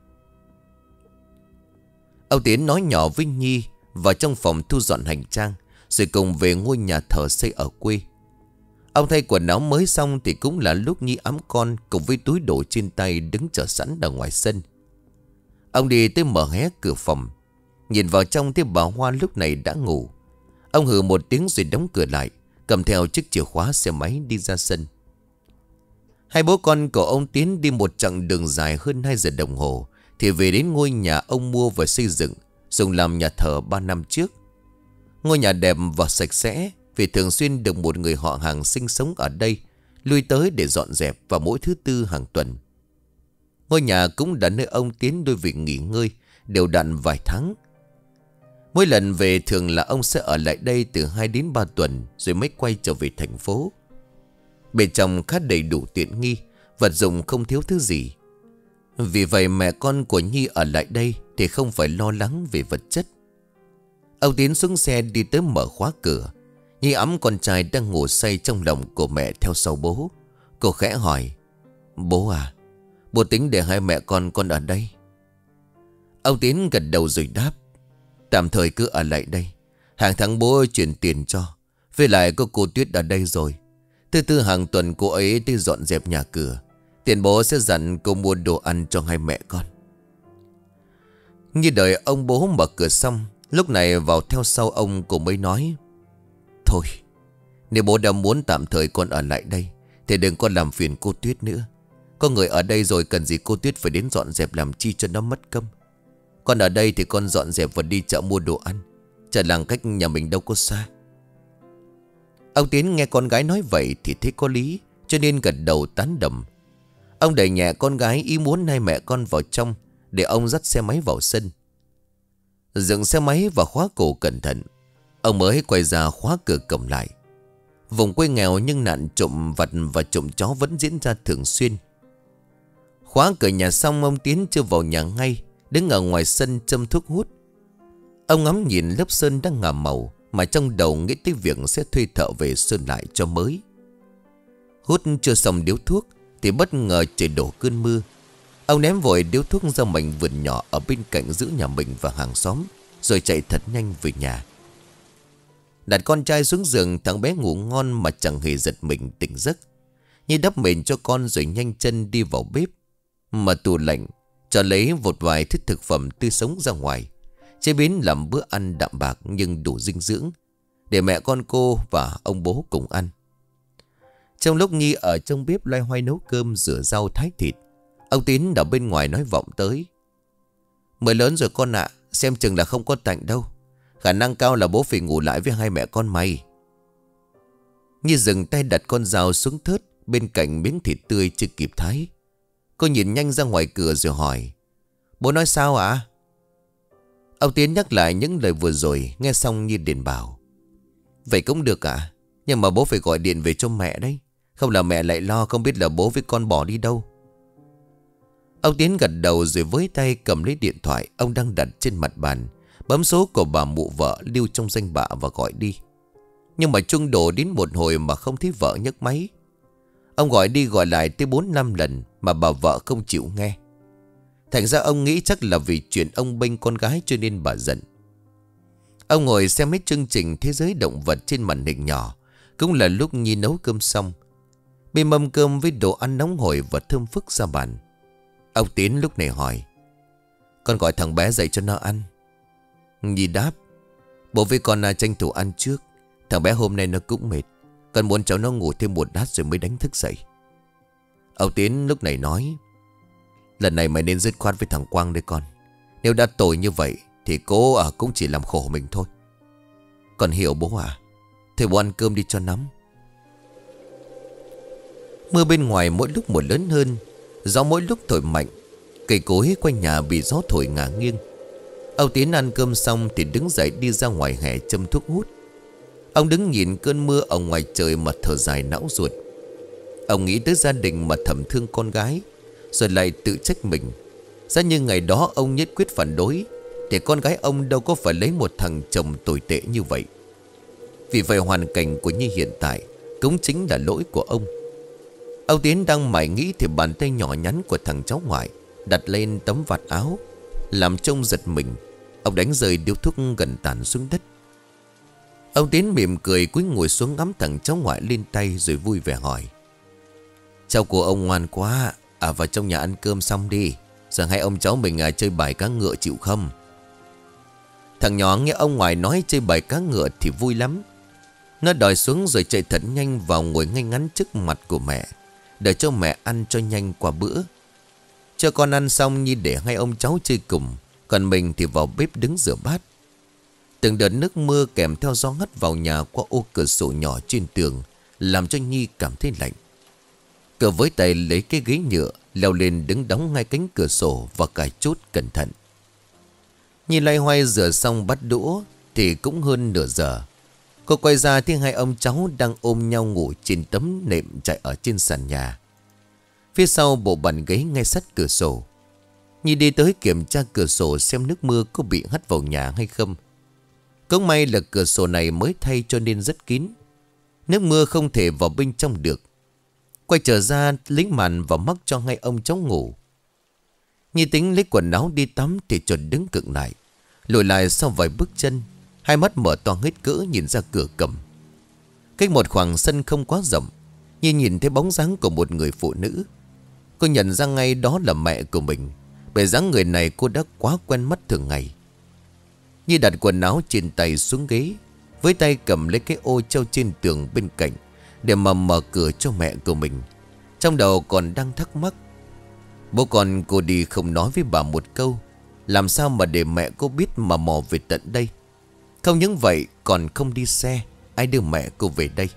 Ông Tiến nói nhỏ với Nhi vào trong phòng thu dọn hành trang, rồi cùng về ngôi nhà thờ xây ở quê. Ông thay quần áo mới xong thì cũng là lúc Nhi ẵm con cùng với túi đồ trên tay đứng chờ sẵn ở ngoài sân. Ông đi tới mở hé cửa phòng, nhìn vào trong thấy bà Hoa lúc này đã ngủ. Ông hừ một tiếng rồi đóng cửa lại, cầm theo chiếc chìa khóa xe máy đi ra sân. Hai bố con của ông Tiến đi một chặng đường dài hơn hai giờ đồng hồ thì về đến ngôi nhà ông mua và xây dựng, dùng làm nhà thờ ba năm trước. Ngôi nhà đẹp và sạch sẽ, vì thường xuyên được một người họ hàng sinh sống ở đây lui tới để dọn dẹp vào mỗi thứ tư hàng tuần. Ngôi nhà cũng là nơi ông Tiến đôi việc nghỉ ngơi đều đặn vài tháng. Mỗi lần về thường là ông sẽ ở lại đây từ hai đến ba tuần rồi mới quay trở về thành phố. Bên trong khá đầy đủ tiện nghi, vật dụng không thiếu thứ gì. Vì vậy mẹ con của Nhi ở lại đây thì không phải lo lắng về vật chất. Ông Tiến xuống xe đi tới mở khóa cửa. Nhi ẵm con trai đang ngủ say trong lòng của mẹ theo sau bố. Cô khẽ hỏi: bố à, bố tính để hai mẹ con con ở đây? Ông Tiến gật đầu rồi đáp: tạm thời cứ ở lại đây, hàng tháng bố chuyển tiền cho. Với lại có cô Tuyết ở đây rồi, thứ tư hàng tuần cô ấy đi dọn dẹp nhà cửa. Tiền bố sẽ dặn cô mua đồ ăn cho hai mẹ con. Như đợi ông bố mở cửa xong, lúc này vào theo sau ông cô mới nói: thôi, nếu bố đã muốn tạm thời con ở lại đây thì đừng có làm phiền cô Tuyết nữa. Có người ở đây rồi, cần gì cô Tuyết phải đến dọn dẹp làm chi cho nó mất công. Con ở đây thì con dọn dẹp và đi chợ mua đồ ăn, chợ làng cách nhà mình đâu có xa. Ông Tiến nghe con gái nói vậy thì thấy có lý, cho nên gật đầu tán đồng. Ông đẩy nhẹ con gái, ý muốn hai mẹ con vào trong, để ông dắt xe máy vào sân. Dừng xe máy và khóa cổ cẩn thận, ông mới quay ra khóa cửa cổng lại. Vùng quê nghèo nhưng nạn trộm vặt và trộm chó vẫn diễn ra thường xuyên. Khóa cửa nhà xong, ông Tiến chưa vào nhà ngay, đứng ở ngoài sân châm thuốc hút. Ông ngắm nhìn lớp sơn đang ngả màu, mà trong đầu nghĩ tới việc sẽ thuê thợ về sơn lại cho mới. Hút chưa xong điếu thuốc thì bất ngờ trời đổ cơn mưa. Ông ném vội điếu thuốc ra mảnh vườn nhỏ ở bên cạnh giữa nhà mình và hàng xóm, rồi chạy thật nhanh về nhà. Đặt con trai xuống giường, thằng bé ngủ ngon mà chẳng hề giật mình tỉnh giấc. Nhi đắp mền cho con rồi nhanh chân đi vào bếp, mà tủ lạnh cho lấy một vài thứ thực phẩm tươi sống ra ngoài, chế biến làm bữa ăn đạm bạc nhưng đủ dinh dưỡng, để mẹ con cô và ông bố cùng ăn. Trong lúc Nhi ở trong bếp loay hoay nấu cơm, rửa rau, thái thịt, ông Tín ở bên ngoài nói vọng tới: mời lớn rồi con ạ, xem chừng là không có tạnh đâu. Khả năng cao là bố phải ngủ lại với hai mẹ con mày. Nhi dừng tay đặt con dao xuống thớt bên cạnh miếng thịt tươi chưa kịp thái. Cô nhìn nhanh ra ngoài cửa rồi hỏi: bố nói sao ạ? À? Ông Tiến nhắc lại những lời vừa rồi. Nghe xong Nhi liền bảo: vậy cũng được ạ, à? Nhưng mà bố phải gọi điện về cho mẹ đấy, không là mẹ lại lo không biết là bố với con bỏ đi đâu. Ông Tiến gật đầu rồi với tay cầm lấy điện thoại ông đang đặt trên mặt bàn, bấm số của bà mụ vợ lưu trong danh bạ và gọi đi. Nhưng mà chuông đổ đến một hồi mà không thấy vợ nhấc máy. Ông gọi đi gọi lại tới bốn năm lần mà bà vợ không chịu nghe. Thành ra ông nghĩ chắc là vì chuyện ông bênh con gái cho nên bà giận. Ông ngồi xem hết chương trình Thế giới động vật trên màn hình nhỏ. Cũng là lúc Nhi nấu cơm xong. bê mâm cơm với đồ ăn nóng hổi và thơm phức ra bàn. Ông Tiến lúc này hỏi: Con gọi thằng bé dậy cho nó ăn. Nhi đáp: Bố với con à, tranh thủ ăn trước. Thằng bé hôm nay nó cũng mệt. Con muốn cháu nó ngủ thêm một lát rồi mới đánh thức dậy. Ông Tiến lúc này nói: Lần này mày nên dứt khoát với thằng Quang đấy con. Nếu đã tội như vậy thì cô à, cũng chỉ làm khổ mình thôi. Con hiểu bố à. Thôi bố ăn cơm đi cho nóng. Mưa bên ngoài mỗi lúc một lớn hơn. Gió mỗi lúc thổi mạnh. Cây cối quanh nhà bị gió thổi ngả nghiêng. Ông Tiến ăn cơm xong thì đứng dậy đi ra ngoài hè châm thuốc hút. Ông đứng nhìn cơn mưa ở ngoài trời mà thở dài não ruột. Ông nghĩ tới gia đình mà thầm thương con gái, rồi lại tự trách mình. Giá như ngày đó ông nhất quyết phản đối thì con gái ông đâu có phải lấy một thằng chồng tồi tệ như vậy. Vì vậy hoàn cảnh của Nhi hiện tại cũng chính là lỗi của ông. Ông Tiến đang mải nghĩ thì bàn tay nhỏ nhắn của thằng cháu ngoại đặt lên tấm vạt áo, làm trông giật mình. Ông đánh rơi điếu thuốc gần tàn xuống đất. Ông Tiến mỉm cười cúi ngồi xuống ngắm thằng cháu ngoại lên tay rồi vui vẻ hỏi: Cháu của ông ngoan quá. À, vào trong nhà ăn cơm xong đi, rồi hai ông cháu mình à, chơi bài cá ngựa chịu không? Thằng nhỏ nghe ông ngoại nói chơi bài cá ngựa thì vui lắm. Nó đòi xuống rồi chạy thật nhanh vào ngồi ngay ngắn trước mặt của mẹ, để cho mẹ ăn cho nhanh qua bữa. Cho con ăn xong Nhi để hai ông cháu chơi cùng, còn mình thì vào bếp đứng rửa bát. Từng đợt nước mưa kèm theo gió hắt vào nhà qua ô cửa sổ nhỏ trên tường, làm cho Nhi cảm thấy lạnh. Cậu với tay lấy cái ghế nhựa, leo lên đứng đóng ngay cánh cửa sổ và cài chốt cẩn thận. Nhi loay hoay rửa xong bát đũa thì cũng hơn nửa giờ. Cô quay ra thấy hai ông cháu đang ôm nhau ngủ trên tấm nệm trải ở trên sàn nhà. Phía sau bộ bàn ghế ngay sát cửa sổ. Nhi đi tới kiểm tra cửa sổ xem nước mưa có bị hắt vào nhà hay không. Cũng may là cửa sổ này mới thay cho nên rất kín. Nước mưa không thể vào bên trong được. Quay trở ra lấy màn và mắc cho hai ông cháu ngủ. Nhi tính lấy quần áo đi tắm thì chợt đứng cựng lại, lùi lại sau vài bước chân. Hai mắt mở to hết cỡ nhìn ra cửa cầm. Cách một khoảng sân không quá rộng, Nhi nhìn thấy bóng dáng của một người phụ nữ. Cô nhận ra ngay đó là mẹ của mình. Bởi dáng người này cô đã quá quen mắt thường ngày. Nhi đặt quần áo trên tay xuống ghế, với tay cầm lấy cái ô treo trên tường bên cạnh để mà mở cửa cho mẹ của mình. Trong đầu còn đang thắc mắc: Bố con cô đi không nói với bà một câu, làm sao mà để mẹ cô biết mà mò về tận đây? Không những vậy còn không đi xe, ai đưa mẹ cô về đây?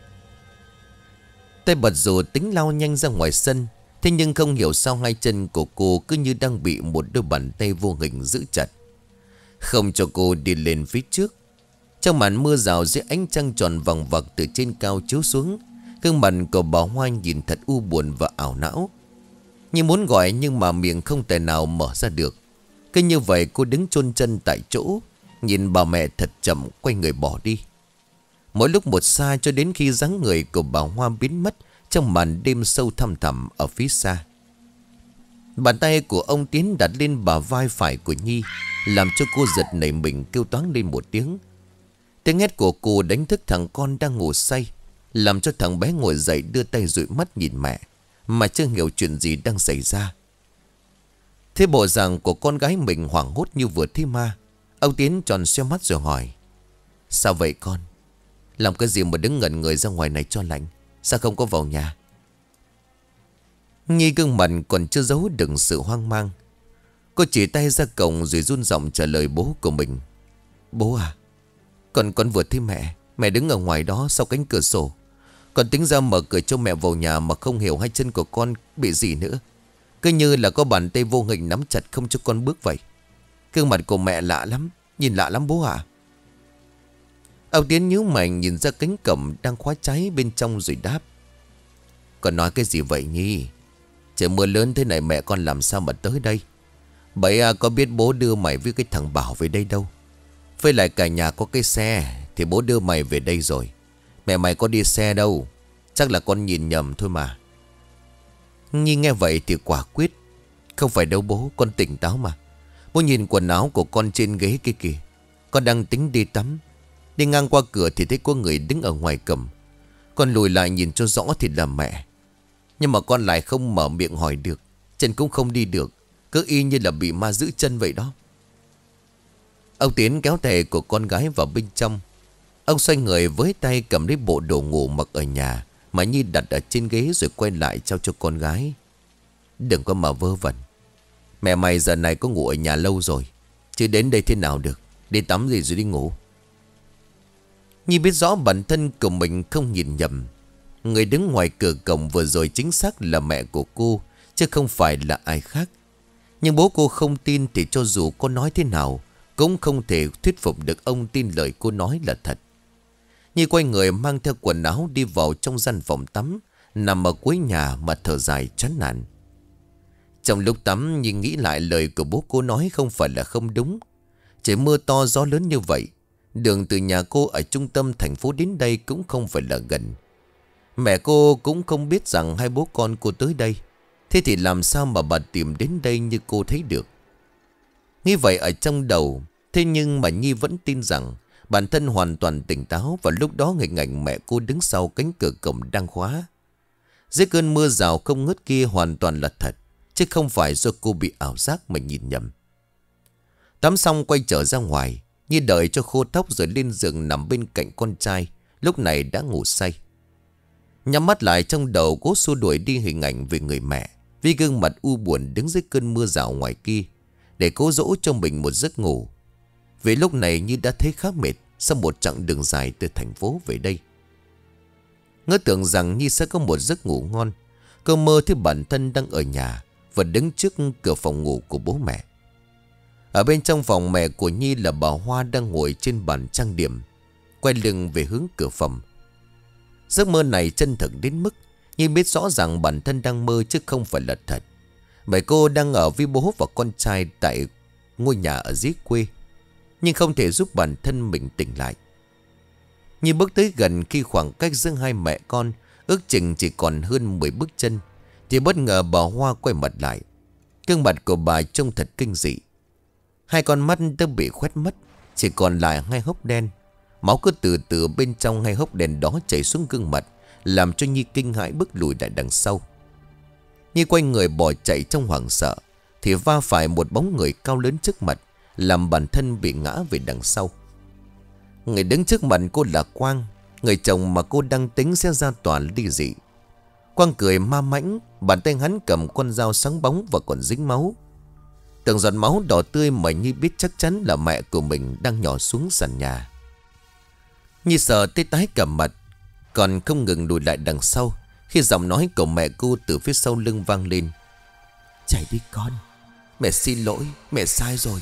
Tay bật rồ tính lao nhanh ra ngoài sân. Thế nhưng không hiểu sao hai chân của cô cứ như đang bị một đôi bàn tay vô hình giữ chặt, không cho cô đi lên phía trước. Trong màn mưa rào dưới ánh trăng tròn vằng vặc từ trên cao chiếu xuống, gương mặt của bà Hoa nhìn thật u buồn và ảo não. Như muốn gọi nhưng mà miệng không thể nào mở ra được. Cứ như vậy cô đứng chôn chân tại chỗ, nhìn bà mẹ thật chậm quay người bỏ đi. Mỗi lúc một xa cho đến khi dáng người của bà Hoa biến mất trong màn đêm sâu thăm thẳm ở phía xa. Bàn tay của ông Tiến đặt lên bả vai phải của Nhi, làm cho cô giật nảy mình kêu toáng lên một tiếng. Tiếng hét của cô đánh thức thằng con đang ngủ say, làm cho thằng bé ngồi dậy đưa tay dụi mắt nhìn mẹ, mà chưa hiểu chuyện gì đang xảy ra. Thế bộ dạng của con gái mình hoảng hốt như vừa thấy ma. Ông Tiến tròn xoe mắt rồi hỏi: Sao vậy con? Làm cái gì mà đứng ngẩn người ra ngoài này cho lạnh? Sao không có vào nhà? Nhi gương mặt còn chưa giấu được sự hoang mang. Cô chỉ tay ra cổng rồi run giọng trả lời bố của mình: Bố à, Con con vừa thấy mẹ Mẹ đứng ở ngoài đó sau cánh cửa sổ. Con tính ra mở cửa cho mẹ vào nhà mà không hiểu hai chân của con bị gì nữa. Cứ như là có bàn tay vô hình nắm chặt không cho con bước vậy. Gương mặt của mẹ lạ lắm, nhìn lạ lắm bố à. Ông Tiến nhíu mày nhìn ra cánh cổng đang khóa cháy bên trong rồi đáp: Con nói cái gì vậy Nhi? Trời mưa lớn thế này mẹ con làm sao mà tới đây? Bậy à, có biết bố đưa mày với cái thằng Bảo về đây đâu. Với lại cả nhà có cái xe thì bố đưa mày về đây rồi. Mẹ mày có đi xe đâu. Chắc là con nhìn nhầm thôi mà. Nhi nghe vậy thì quả quyết: Không phải đâu bố, con tỉnh táo mà. Bố nhìn quần áo của con trên ghế kia kìa. Con đang tính đi tắm, đi ngang qua cửa thì thấy có người đứng ở ngoài cầm. Con lùi lại nhìn cho rõ thì là mẹ. Nhưng mà con lại không mở miệng hỏi được, chân cũng không đi được, cứ y như là bị ma giữ chân vậy đó. Ông Tiến kéo thẻ của con gái vào bên trong. Ông xoay người với tay cầm lấy bộ đồ ngủ mặc ở nhà mà Nhi đặt ở trên ghế, rồi quay lại trao cho con gái. Đừng có mà vơ vẩn. Mẹ mày giờ này có ngủ ở nhà lâu rồi, chứ đến đây thế nào được. Đi tắm gì rồi đi ngủ. Nhi biết rõ bản thân của mình không nhìn nhầm. Người đứng ngoài cửa cổng vừa rồi chính xác là mẹ của cô, chứ không phải là ai khác. Nhưng bố cô không tin thì cho dù cô nói thế nào cũng không thể thuyết phục được ông tin lời cô nói là thật. Nhi quay người mang theo quần áo đi vào trong gian phòng tắm, nằm ở cuối nhà mà thở dài chán nản. Trong lúc tắm Nhi nghĩ lại lời của bố cô nói không phải là không đúng. Trời mưa to gió lớn như vậy, đường từ nhà cô ở trung tâm thành phố đến đây cũng không phải là gần. Mẹ cô cũng không biết rằng hai bố con cô tới đây. Thế thì làm sao mà bà tìm đến đây như cô thấy được. Nghĩ vậy ở trong đầu. Thế nhưng mà Nhi vẫn tin rằng bản thân hoàn toàn tỉnh táo. Và lúc đó hình ảnh mẹ cô đứng sau cánh cửa cổng đang khóa. Dưới cơn mưa rào không ngớt kia hoàn toàn là thật, chứ không phải do cô bị ảo giác mà nhìn nhầm. Tắm xong quay trở ra ngoài, Nhi đợi cho khô tóc rồi lên giường nằm bên cạnh con trai, lúc này đã ngủ say. Nhắm mắt lại trong đầu cố xua đuổi đi hình ảnh về người mẹ, vì gương mặt u buồn đứng dưới cơn mưa rào ngoài kia, để cố dỗ cho mình một giấc ngủ. Vì lúc này Nhi đã thấy khá mệt sau một chặng đường dài từ thành phố về đây. Ngỡ tưởng rằng Nhi sẽ có một giấc ngủ ngon, cô mơ thấy bản thân đang ở nhà và đứng trước cửa phòng ngủ của bố mẹ. Ở bên trong phòng, mẹ của Nhi là bà Hoa đang ngồi trên bàn trang điểm, quay lưng về hướng cửa phòng. Giấc mơ này chân thực đến mức Nhi biết rõ ràng bản thân đang mơ chứ không phải là thật. Bởi cô đang ở với bố và con trai tại ngôi nhà ở dưới quê, nhưng không thể giúp bản thân mình tỉnh lại. Nhi bước tới gần, khi khoảng cách giữa hai mẹ con ước chừng chỉ còn hơn mười bước chân, thì bất ngờ bà Hoa quay mặt lại. Gương mặt của bà trông thật kinh dị. Hai con mắt đã bị khoét mất, chỉ còn lại hai hốc đen. Máu cứ từ từ bên trong hai hốc đen đó chảy xuống gương mặt, làm cho Nhi kinh hãi bước lùi lại đằng sau. Nhi quay người bỏ chạy trong hoảng sợ, thì va phải một bóng người cao lớn trước mặt, làm bản thân bị ngã về đằng sau. Người đứng trước mặt cô là Quang, người chồng mà cô đang tính sẽ ra tòa ly dị. Quang cười ma mãnh, bàn tay hắn cầm con dao sáng bóng và còn dính máu. Từng giọt máu đỏ tươi mà Nhi biết chắc chắn là mẹ của mình đang nhỏ xuống sàn nhà. Nhi sợ tới tái cả mặt, còn không ngừng lùi lại đằng sau, khi giọng nói của mẹ cô từ phía sau lưng vang lên. Chạy đi con, mẹ xin lỗi, mẹ sai rồi.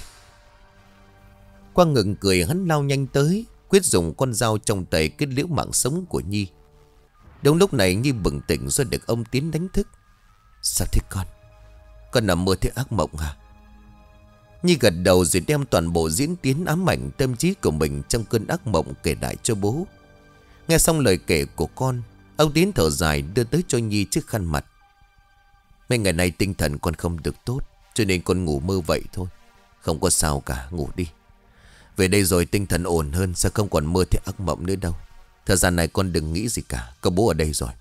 Quang ngừng cười, hắn lao nhanh tới, quyết dùng con dao trong tay kết liễu mạng sống của Nhi. Đúng lúc này Nhi bừng tỉnh do được ông Tiến đánh thức. Sao thế con? Con nằm mơ thấy ác mộng hả? Nhi gật đầu rồi đem toàn bộ diễn tiến ám ảnh tâm trí của mình trong cơn ác mộng kể lại cho bố. Nghe xong lời kể của con, ông Tiến thở dài đưa tới cho Nhi chiếc khăn mặt. Mấy ngày nay tinh thần con không được tốt, cho nên con ngủ mơ vậy thôi. Không có sao cả, ngủ đi. Về đây rồi tinh thần ổn hơn, sẽ không còn mơ thấy ác mộng nữa đâu. Thời gian này con đừng nghĩ gì cả, có bố ở đây rồi.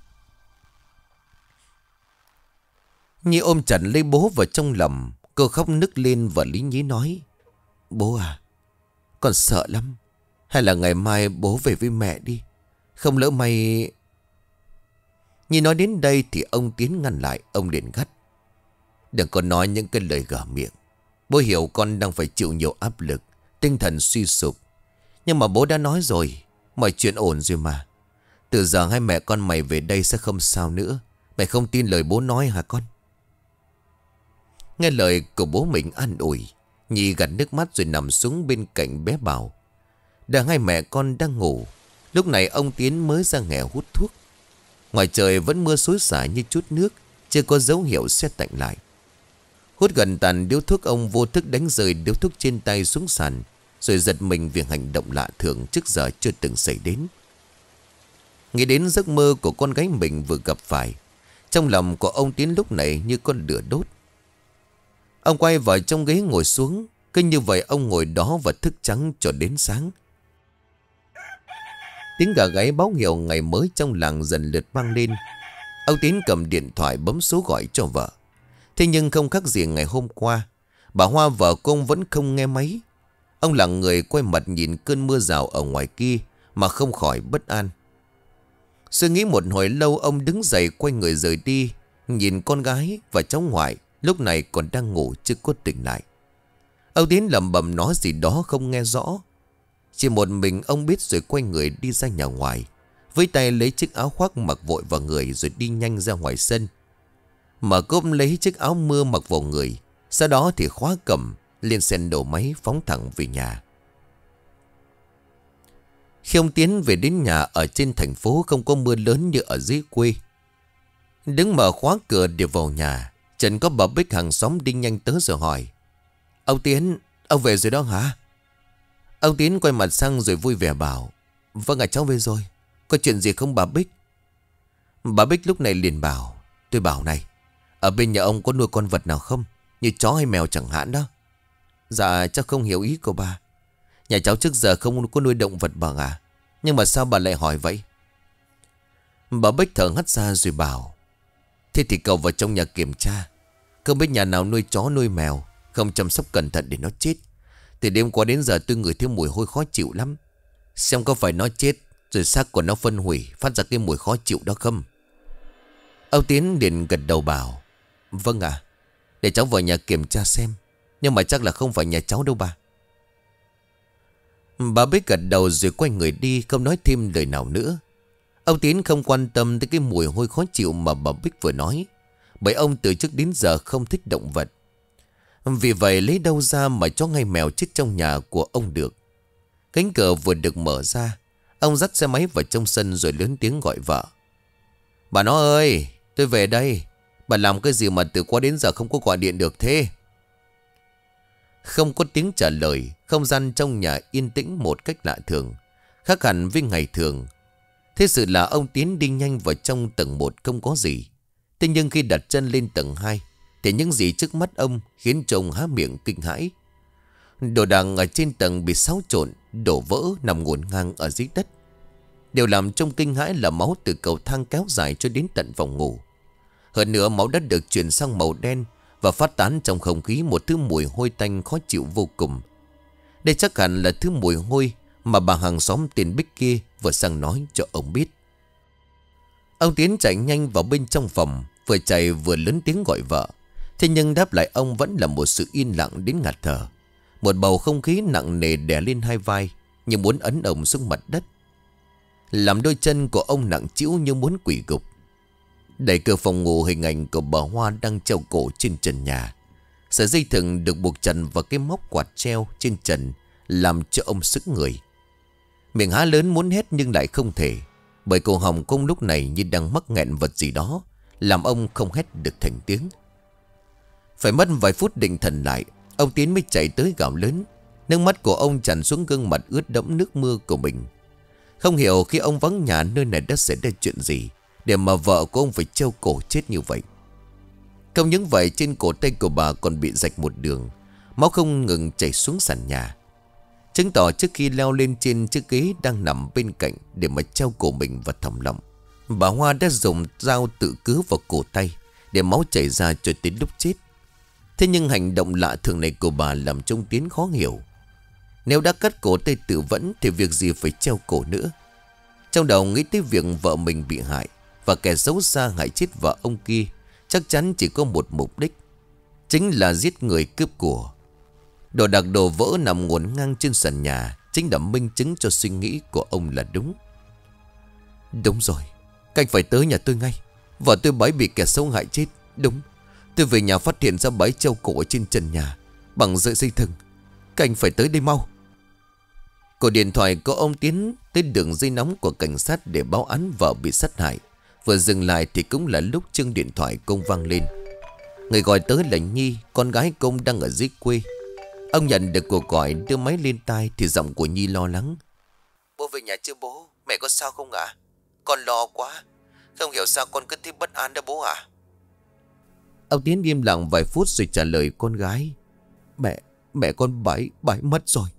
Nhi ôm chặt lấy bố vào trong lòng. Cô khóc nức lên và lý nhí nói. Bố à, con sợ lắm. Hay là ngày mai bố về với mẹ đi, không lỡ may... Nhi nói đến đây thì ông Tiến ngăn lại. Ông liền gắt. Đừng có nói những cái lời gở miệng. Bố hiểu con đang phải chịu nhiều áp lực, tinh thần suy sụp. Nhưng mà bố đã nói rồi, mọi chuyện ổn rồi mà. Từ giờ hai mẹ con mày về đây sẽ không sao nữa. Mày không tin lời bố nói hả con? Nghe lời của bố mình an ủi, Nhi gạt nước mắt rồi nằm xuống bên cạnh bé Bảo. Đang hai mẹ con đang ngủ, lúc này ông Tiến mới ra nghè hút thuốc. Ngoài trời vẫn mưa xối xả như chút nước, chưa có dấu hiệu se tạnh lại. Hút gần tàn điếu thuốc, ông vô thức đánh rơi điếu thuốc trên tay xuống sàn, rồi giật mình vì hành động lạ thường trước giờ chưa từng xảy đến. Nghĩ đến giấc mơ của con gái mình vừa gặp phải, trong lòng của ông Tiến lúc này như con lửa đốt. Ông quay vào trong ghế ngồi xuống. Cứ như vậy ông ngồi đó và thức trắng cho đến sáng. Tiếng gà gáy báo hiệu ngày mới trong làng dần lượt vang lên. Ông Tiến cầm điện thoại bấm số gọi cho vợ. Thế nhưng không khác gì ngày hôm qua, bà Hoa vợ của ông vẫn không nghe máy. Ông lặng người quay mặt nhìn cơn mưa rào ở ngoài kia mà không khỏi bất an. Suy nghĩ một hồi lâu, ông đứng dậy quay người rời đi, nhìn con gái và cháu ngoại lúc này còn đang ngủ chưa có tỉnh lại. Ông Tiến lẩm bẩm nói gì đó không nghe rõ. Chỉ một mình ông biết rồi quay người đi ra nhà ngoài, với tay lấy chiếc áo khoác mặc vội vào người rồi đi nhanh ra ngoài sân. Mở cốp lấy chiếc áo mưa mặc vào người, sau đó thì khóa cầm, lên xe nổ máy phóng thẳng về nhà. Khi ông Tiến về đến nhà ở trên thành phố không có mưa lớn như ở dưới quê. Đứng mở khóa cửa để vào nhà, Trần có bà Bích hàng xóm đi nhanh tới rồi hỏi: Ông Tiến, ông về rồi đó hả? Ông Tiến quay mặt sang rồi vui vẻ bảo: Vâng ạ, cháu về rồi. Có chuyện gì không bà Bích? Bà Bích lúc này liền bảo: Tôi bảo này, ở bên nhà ông có nuôi con vật nào không? Như chó hay mèo chẳng hạn đó. Dạ cháu không hiểu ý của bà. Nhà cháu trước giờ không có nuôi động vật bà à? Nhưng mà sao bà lại hỏi vậy? Bà Bích thở hắt ra rồi bảo: Thế thì cậu vào trong nhà kiểm tra. Không biết nhà nào nuôi chó nuôi mèo, không chăm sóc cẩn thận để nó chết. Từ đêm qua đến giờ tôi ngửi thấy mùi hôi khó chịu lắm. Xem có phải nó chết rồi xác của nó phân hủy phát ra cái mùi khó chịu đó không? Ông Tiến liền gật đầu bảo: Vâng ạ, để cháu vào nhà kiểm tra xem. Nhưng mà chắc là không phải nhà cháu đâu bà. Bà Bích gật đầu rồi quay người đi, không nói thêm lời nào nữa. Ông Tiến không quan tâm tới cái mùi hôi khó chịu mà bà Bích vừa nói, bởi ông từ trước đến giờ không thích động vật. Vì vậy lấy đâu ra mà chó ngay mèo chết trong nhà của ông được. Cánh cửa vừa được mở ra, ông dắt xe máy vào trong sân rồi lớn tiếng gọi vợ: Bà nó ơi, tôi về đây. Bà làm cái gì mà từ qua đến giờ không có gọi điện được thế? Không có tiếng trả lời, không gian trong nhà yên tĩnh một cách lạ thường, khác hẳn với ngày thường. Thế sự là ông Tiến đi nhanh vào trong tầng một không có gì. Thế nhưng khi đặt chân lên tầng hai thì những gì trước mắt ông khiến cho ông há miệng kinh hãi. Đồ đạc ở trên tầng bị xáo trộn, đổ vỡ nằm ngổn ngang ở dưới đất. Điều làm trông kinh hãi là máu từ cầu thang kéo dài cho đến tận phòng ngủ. Hơn nữa máu đã được chuyển sang màu đen và phát tán trong không khí một thứ mùi hôi tanh khó chịu vô cùng. Đây chắc hẳn là thứ mùi hôi mà bà hàng xóm tên Bích kia vừa sang nói cho ông biết. Ông Tiến chạy nhanh vào bên trong phòng, vừa chạy vừa lớn tiếng gọi vợ. Thế nhưng đáp lại ông vẫn là một sự yên lặng đến ngạt thở. Một bầu không khí nặng nề đè lên hai vai, như muốn ấn ông xuống mặt đất. Làm đôi chân của ông nặng trĩu như muốn quỳ gục. Đẩy cửa phòng ngủ, hình ảnh của bà Hoa đang treo cổ trên trần nhà. Sợi dây thừng được buộc chặt vào cái móc quạt treo trên trần làm cho ông sững người. Miệng há lớn muốn hét nhưng lại không thể, bởi cổ họng của ông lúc này như đang mắc nghẹn vật gì đó, làm ông không hét được thành tiếng. Phải mất vài phút định thần lại, ông Tiến mới chạy tới gào lớn. Nước mắt của ông tràn xuống gương mặt ướt đẫm nước mưa của mình. Không hiểu khi ông vắng nhà nơi này đã xảy ra chuyện gì để mà vợ của ông phải treo cổ chết như vậy. Không những vậy, trên cổ tay của bà còn bị rạch một đường, máu không ngừng chảy xuống sàn nhà, chứng tỏ trước khi leo lên trên chiếc ghế đang nằm bên cạnh để mà treo cổ mình và thòng lọng, bà Hoa đã dùng dao tự cứa vào cổ tay để máu chảy ra cho đến lúc chết. Thế nhưng hành động lạ thường này của bà làm cho ông Tiến khó hiểu. Nếu đã cắt cổ tay tự vẫn thì việc gì phải treo cổ nữa. Trong đầu nghĩ tới việc vợ mình bị hại và kẻ xấu xa hại chết vợ ông kia chắc chắn chỉ có một mục đích, chính là giết người cướp của. Đồ đạc đồ vỡ nằm ngổn ngang trên sàn nhà chính là minh chứng cho suy nghĩ của ông là đúng. Đúng rồi, các anh phải tới nhà tôi ngay. Vợ tôi bái bị kẻ xấu hại chết. Đúng, tôi về nhà phát hiện ra bái treo cổ trên trần nhà bằng sợi dây thừng. Các anh phải tới đây mau. Cổ điện thoại của ông Tiến tới đường dây nóng của cảnh sát để báo án vợ bị sát hại. Vừa dừng lại thì cũng là lúc chuông điện thoại công vang lên. Người gọi tới là Nhi, con gái công đang ở dưới quê. Ông nhận được cuộc gọi, đưa máy lên tai thì giọng của Nhi lo lắng. Bố về nhà chưa bố? Mẹ có sao không ạ? À? Con lo quá, không hiểu sao con cứ thấy bất an đó bố ạ. À? Ông Tiến im lặng vài phút rồi trả lời con gái. Mẹ, mẹ con bái, bái mất rồi.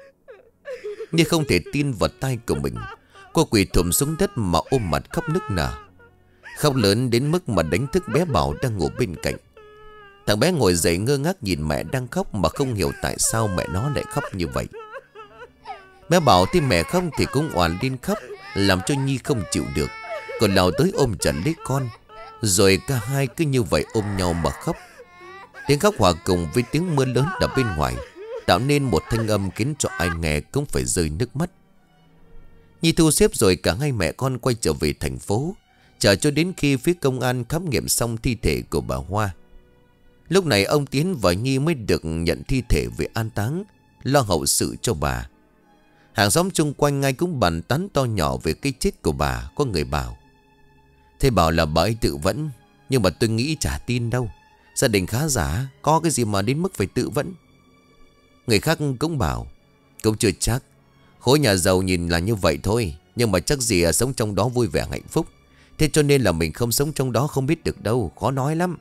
Nhi không thể tin vào tai của mình. Cô quỳ thụm xuống đất mà ôm mặt khóc nức nở. khóc lớn đến mức mà đánh thức bé Bảo đang ngủ bên cạnh. Thằng bé ngồi dậy ngơ ngác nhìn mẹ đang khóc mà không hiểu tại sao mẹ nó lại khóc như vậy. Bé Bảo thấy mẹ khóc thì cũng oàn lên khóc, làm cho Nhi không chịu được, còn lao tới ôm chặt lấy con. Rồi cả hai cứ như vậy ôm nhau mà khóc. Tiếng khóc hòa cùng với tiếng mưa lớn ở bên ngoài, tạo nên một thanh âm khiến cho ai nghe cũng phải rơi nước mắt. Nhi thu xếp rồi cả hai mẹ con quay trở về thành phố, chờ cho đến khi phía công an khám nghiệm xong thi thể của bà Hoa. Lúc này ông Tiến và Nhi mới được nhận thi thể về an táng, lo hậu sự cho bà. Hàng xóm chung quanh ai cũng bàn tán to nhỏ về cái chết của bà. Có người bảo: thế bảo là bà ấy tự vẫn, nhưng mà tôi nghĩ chả tin đâu. Gia đình khá giả, có cái gì mà đến mức phải tự vẫn. Người khác cũng bảo: cũng chưa chắc, khối nhà giàu nhìn là như vậy thôi, nhưng mà chắc gì sống trong đó vui vẻ hạnh phúc. Thế cho nên là mình không sống trong đó không biết được đâu, khó nói lắm.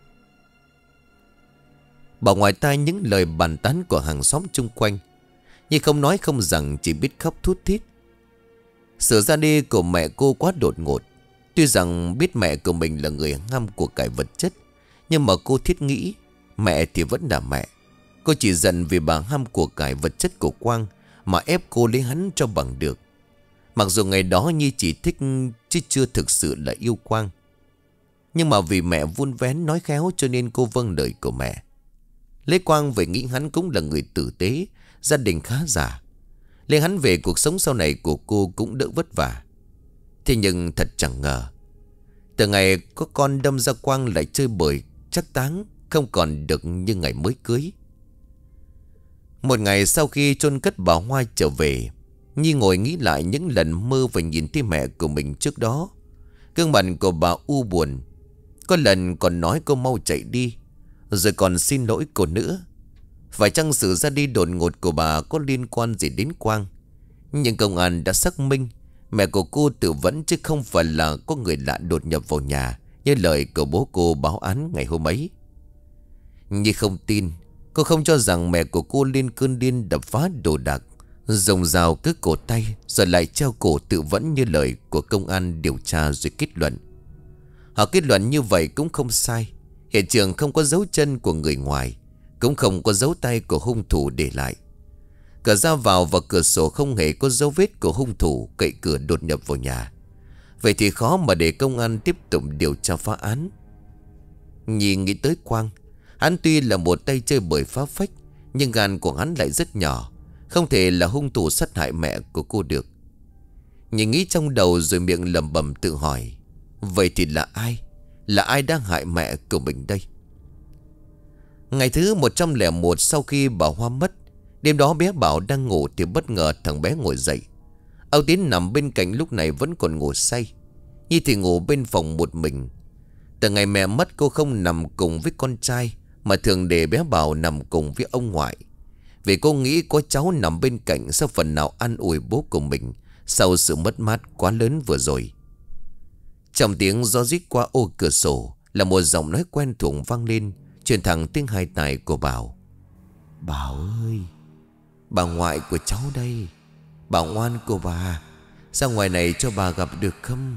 Bảo ngoài tai những lời bàn tán của hàng xóm chung quanh, nhưng không nói không rằng, chỉ biết khóc thút thít. Sự ra đi của mẹ cô quá đột ngột. Tuy rằng biết mẹ của mình là người ham của cải vật chất, nhưng mà cô thiết nghĩ mẹ thì vẫn là mẹ. Cô chỉ giận vì bà ham của cải vật chất của Quang mà ép cô lấy hắn cho bằng được. Mặc dù ngày đó Nhi chỉ thích chứ chưa thực sự là yêu Quang, nhưng mà vì mẹ vun vén nói khéo cho nên cô vâng lời của mẹ. Lấy Quang về nghĩ hắn cũng là người tử tế, gia đình khá giả. Lấy hắn về cuộc sống sau này của cô cũng đỡ vất vả. Thế nhưng thật chẳng ngờ, từ ngày có con đâm ra Quang lại chơi bời chắc táng, không còn được như ngày mới cưới. Một ngày sau khi chôn cất bà Hoa trở về, Nhi ngồi nghĩ lại những lần mơ và nhìn thấy mẹ của mình trước đó. Gương mặt của bà u buồn, có lần còn nói cô mau chạy đi, rồi còn xin lỗi cô nữa. Phải chăng sự ra đi đột ngột của bà có liên quan gì đến Quang? Nhưng công an đã xác minh mẹ của cô tự vẫn, chứ không phải là có người lạ đột nhập vào nhà như lời của bố cô báo án ngày hôm ấy. Nhi không tin. Cô không cho rằng mẹ của cô lên cơn điên đập phá đồ đạc, dùng dao cướp cổ tay, rồi lại treo cổ tự vẫn như lời của công an điều tra rồi kết luận. Họ kết luận như vậy cũng không sai. Hiện trường không có dấu chân của người ngoài, cũng không có dấu tay của hung thủ để lại. Cửa ra vào và cửa sổ không hề có dấu vết của hung thủ cậy cửa đột nhập vào nhà. Vậy thì khó mà để công an tiếp tục điều tra phá án. Nhi nghĩ tới Quang. Hắn tuy là một tay chơi bời phá phách, nhưng gan của hắn lại rất nhỏ, không thể là hung thủ sát hại mẹ của cô được. Nhi nghĩ trong đầu rồi miệng lẩm bẩm tự hỏi: vậy thì là ai? Là ai đang hại mẹ của mình đây? Ngày thứ một trăm lẻ một sau khi bà Hoa mất, đêm đó bé Bảo đang ngủ thì bất ngờ thằng bé ngồi dậy. Âu Tiến nằm bên cạnh lúc này vẫn còn ngủ say. Nhi thì ngủ bên phòng một mình. Từ ngày mẹ mất, cô không nằm cùng với con trai, mà thường để bé Bảo nằm cùng với ông ngoại. Vì cô nghĩ có cháu nằm bên cạnh sẽ phần nào an ủi bố của mình sau sự mất mát quá lớn vừa rồi. Trong tiếng gió rít qua ô cửa sổ là một giọng nói quen thuộc vang lên, truyền thẳng tiếng hai tài của Bảo: Bảo ơi, bà ngoại của cháu đây, bà ngoan của bà, ra ngoài này cho bà gặp được không?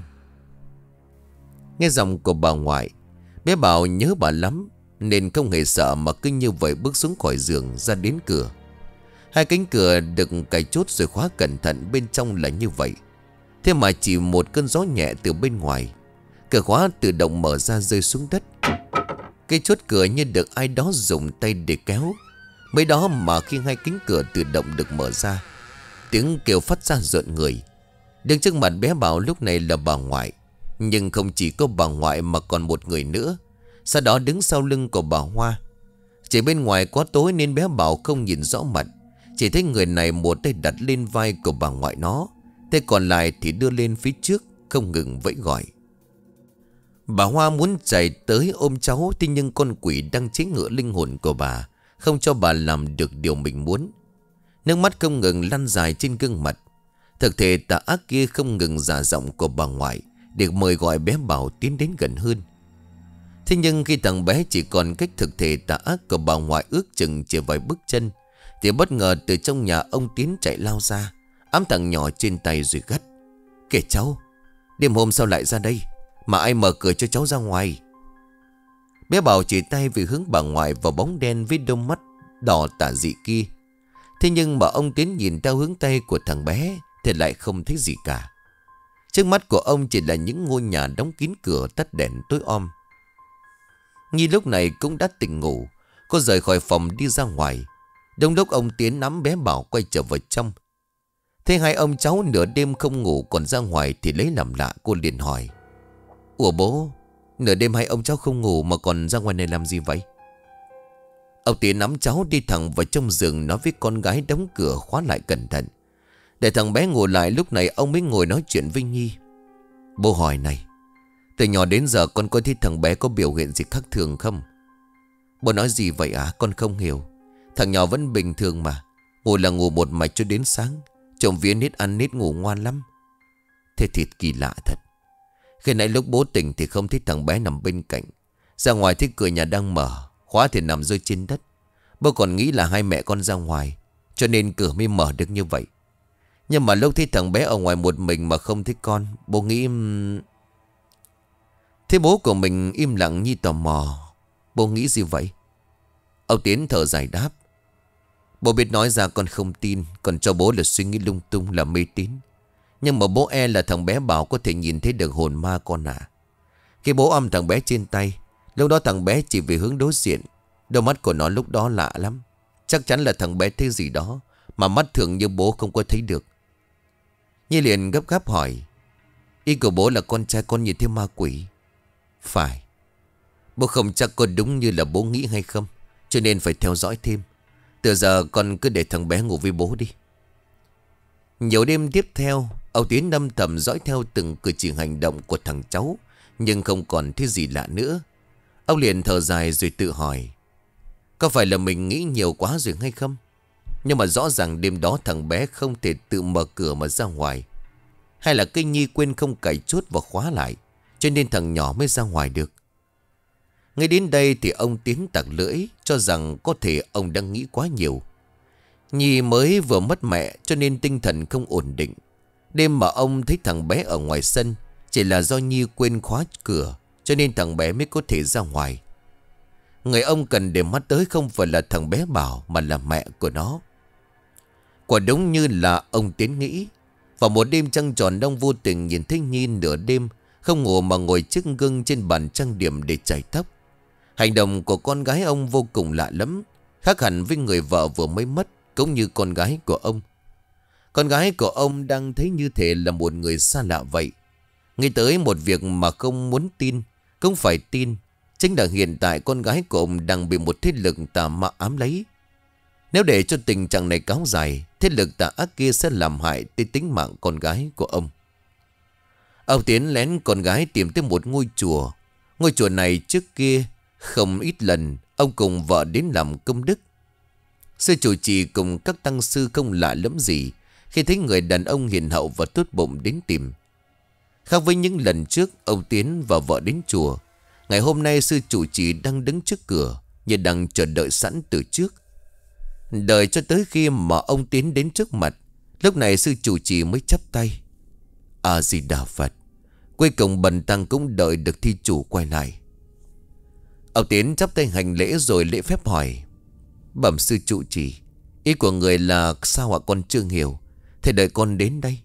Nghe giọng của bà ngoại, bé Bảo nhớ bà lắm, nên không hề sợ mà cứ như vậy bước xuống khỏi giường ra đến cửa. Hai cánh cửa được cài chốt rồi khóa cẩn thận, bên trong là như vậy. Thế mà chỉ một cơn gió nhẹ từ bên ngoài, cửa khóa tự động mở ra rơi xuống đất. Cái chốt cửa như được ai đó dùng tay để kéo. Mấy đó mà khi hai cánh cửa tự động được mở ra, tiếng kêu phát ra rợn người. Đứng trước mặt bé Bảo lúc này là bà ngoại. Nhưng không chỉ có bà ngoại mà còn một người nữa, sau đó đứng sau lưng của bà Hoa. Chỉ bên ngoài quá tối nên bé Bảo không nhìn rõ mặt, chỉ thấy người này một tay đặt lên vai của bà ngoại nó, tay còn lại thì đưa lên phía trước, không ngừng vẫy gọi. Bà Hoa muốn chạy tới ôm cháu, thế nhưng con quỷ đang chế ngự linh hồn của bà, không cho bà làm được điều mình muốn. Nước mắt không ngừng lăn dài trên gương mặt. Thực thể tà ác kia không ngừng giả giọng của bà ngoại để mời gọi bé Bảo tiến đến gần hơn. Thế nhưng khi thằng bé chỉ còn cách thực thể tà ác của bà ngoại ước chừng chỉ vài bước chân, thì bất ngờ từ trong nhà ông Tiến chạy lao ra, ẵm thằng nhỏ trên tay rồi gắt: Kể cháu, đêm hôm sao lại ra đây? Mà ai mở cửa cho cháu ra ngoài? Bé Bảo chỉ tay về hướng bà ngoại vào bóng đen với đôi mắt đỏ tả dị kia. Thế nhưng mà ông Tiến nhìn theo hướng tay của thằng bé thì lại không thấy gì cả. Trước mắt của ông chỉ là những ngôi nhà đóng kín cửa, tắt đèn tối om. Nhi lúc này cũng đã tỉnh ngủ. Cô rời khỏi phòng đi ra ngoài. Đông đốc ông Tiến nắm bé Bảo quay trở vào trong. Thế hai ông cháu nửa đêm không ngủ còn ra ngoài thì lấy làm lạ. Cô liền hỏi: Ủa bố, nửa đêm hai ông cháu không ngủ mà còn ra ngoài này làm gì vậy? Ông Tiến nắm cháu đi thẳng vào trong giường, nói với con gái đóng cửa khóa lại cẩn thận. Để thằng bé ngủ lại, lúc này ông mới ngồi nói chuyện với Nhi. Bố hỏi này, từ nhỏ đến giờ con có thấy thằng bé có biểu hiện gì khác thường không? Bố nói gì vậy à? Con không hiểu. Thằng nhỏ vẫn bình thường mà. Ngủ là ngủ một mạch cho đến sáng. Trộm vía nít ăn nít ngủ ngoan lắm. Thế thì kỳ lạ thật. Khi nãy lúc bố tỉnh thì không thấy thằng bé nằm bên cạnh. Ra ngoài thấy cửa nhà đang mở, khóa thì nằm rơi trên đất. Bố còn nghĩ là hai mẹ con ra ngoài, cho nên cửa mới mở được như vậy. Nhưng mà lúc thấy thằng bé ở ngoài một mình mà không thấy con, bố nghĩ... Thế bố của mình im lặng như tò mò. Bố nghĩ gì vậy? Ông Tiến thở dài đáp: Bố biết nói ra con không tin, còn cho bố là suy nghĩ lung tung, là mê tín. Nhưng mà bố e là thằng bé Bảo có thể nhìn thấy được hồn ma con à. Khi bố ôm thằng bé trên tay, lúc đó thằng bé chỉ về hướng đối diện. Đôi mắt của nó lúc đó lạ lắm. Chắc chắn là thằng bé thấy gì đó mà mắt thường như bố không có thấy được. Nhi liền gấp gáp hỏi: Ý của bố là con trai con nhìn thấy ma quỷ? Phải. Bố không chắc có đúng như là bố nghĩ hay không, cho nên phải theo dõi thêm. Từ giờ con cứ để thằng bé ngủ với bố đi. Nhiều đêm tiếp theo, ông Tiến âm thầm dõi theo từng cử chỉ hành động của thằng cháu, nhưng không còn thấy gì lạ nữa. Ông liền thở dài rồi tự hỏi: Có phải là mình nghĩ nhiều quá rồi hay không? Nhưng mà rõ ràng đêm đó thằng bé không thể tự mở cửa mà ra ngoài. Hay là cái Nhi quên không cài chốt và khóa lại, cho nên thằng nhỏ mới ra ngoài được. Ngay đến đây thì ông Tiến tặc lưỡi, cho rằng có thể ông đang nghĩ quá nhiều. Nhi mới vừa mất mẹ cho nên tinh thần không ổn định. Đêm mà ông thấy thằng bé ở ngoài sân, chỉ là do Nhi quên khóa cửa, cho nên thằng bé mới có thể ra ngoài. Người ông cần để mắt tới không phải là thằng bé Bảo, mà là mẹ của nó. Quả đúng như là ông Tiến nghĩ. Vào một đêm trăng tròn, ông vô tình nhìn thấy Nhi nửa đêm không ngủ mà ngồi trước gương trên bàn trang điểm để chải tóc. Hành động của con gái ông vô cùng lạ lắm, khác hẳn với người vợ vừa mới mất, cũng như con gái của ông. Con gái của ông đang thấy như thể là một người xa lạ vậy. Nghĩ tới một việc mà không muốn tin, cũng phải tin. Chính là hiện tại con gái của ông đang bị một thế lực tà ma ám lấy. Nếu để cho tình trạng này kéo dài, thế lực tà ác kia sẽ làm hại tới tính mạng con gái của ông. Ông Tiến lén con gái tìm tới một ngôi chùa. Ngôi chùa này trước kia không ít lần ông cùng vợ đến làm công đức. Sư chủ trì cùng các tăng sư không lạ lắm gì khi thấy người đàn ông hiền hậu và tốt bụng đến tìm. Khác với những lần trước ông Tiến và vợ đến chùa, ngày hôm nay sư chủ trì đang đứng trước cửa như đang chờ đợi sẵn từ trước. Đợi cho tới khi mà ông Tiến đến trước mặt, lúc này sư chủ trì mới chắp tay: A Di Đà Phật. Cuối cùng bần tăng cũng đợi được thi chủ quay lại. Ông Tiến chắp tay hành lễ rồi lễ phép hỏi: Bẩm sư trụ trì, ý của người là sao ạ? Con chưa hiểu. Thầy đợi con đến đây.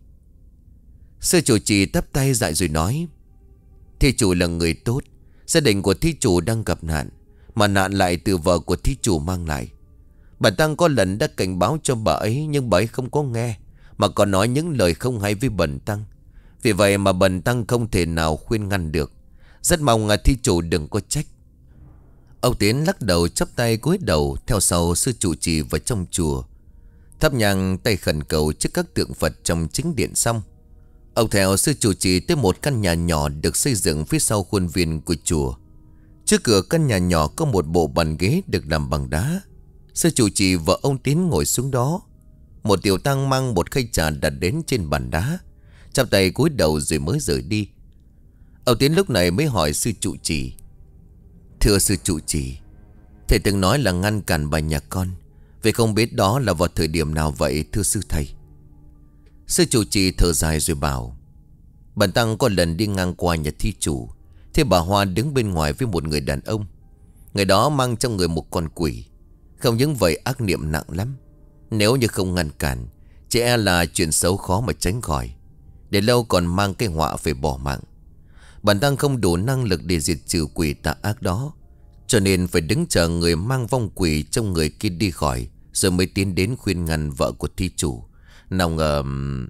Sư chủ trì tắp tay dạy rồi nói: Thi chủ là người tốt. Gia đình của thi chủ đang gặp nạn, mà nạn lại từ vợ của thi chủ mang lại. Bà Tăng có lần đã cảnh báo cho bà ấy, nhưng bà ấy không có nghe, mà còn nói những lời không hay với bần Tăng. Vì vậy mà bần Tăng không thể nào khuyên ngăn được. Rất mong là thi chủ đừng có trách. Ông Tiến lắc đầu chắp tay cúi đầu theo sau sư trụ trì vào trong chùa, thắp nhang tay khẩn cầu trước các tượng Phật trong chính điện xong. Ông theo sư trụ trì tới một căn nhà nhỏ được xây dựng phía sau khuôn viên của chùa. Trước cửa căn nhà nhỏ có một bộ bàn ghế được làm bằng đá. Sư trụ trì và ông Tiến ngồi xuống đó. Một tiểu tăng mang một khay trà đặt đến trên bàn đá, chắp tay cúi đầu rồi mới rời đi. Ông Tiến lúc này mới hỏi sư trụ trì: Thưa sư trụ trì, thầy từng nói là ngăn cản bà nhà con, vậy không biết đó là vào thời điểm nào vậy thưa sư thầy? Sư trụ trì thở dài rồi bảo: Bần tăng có lần đi ngang qua nhà thi chủ, thế bà Hoa đứng bên ngoài với một người đàn ông. Người đó mang trong người một con quỷ. Không những vậy ác niệm nặng lắm. Nếu như không ngăn cản, chỉ e là chuyện xấu khó mà tránh khỏi. Để lâu còn mang cái họa phải bỏ mạng. Bần tăng không đủ năng lực để diệt trừ quỷ tà ác đó, cho nên phải đứng chờ người mang vong quỷ trong người kia đi khỏi, rồi mới tiến đến khuyên ngăn vợ của thi chủ. Nào ngờ...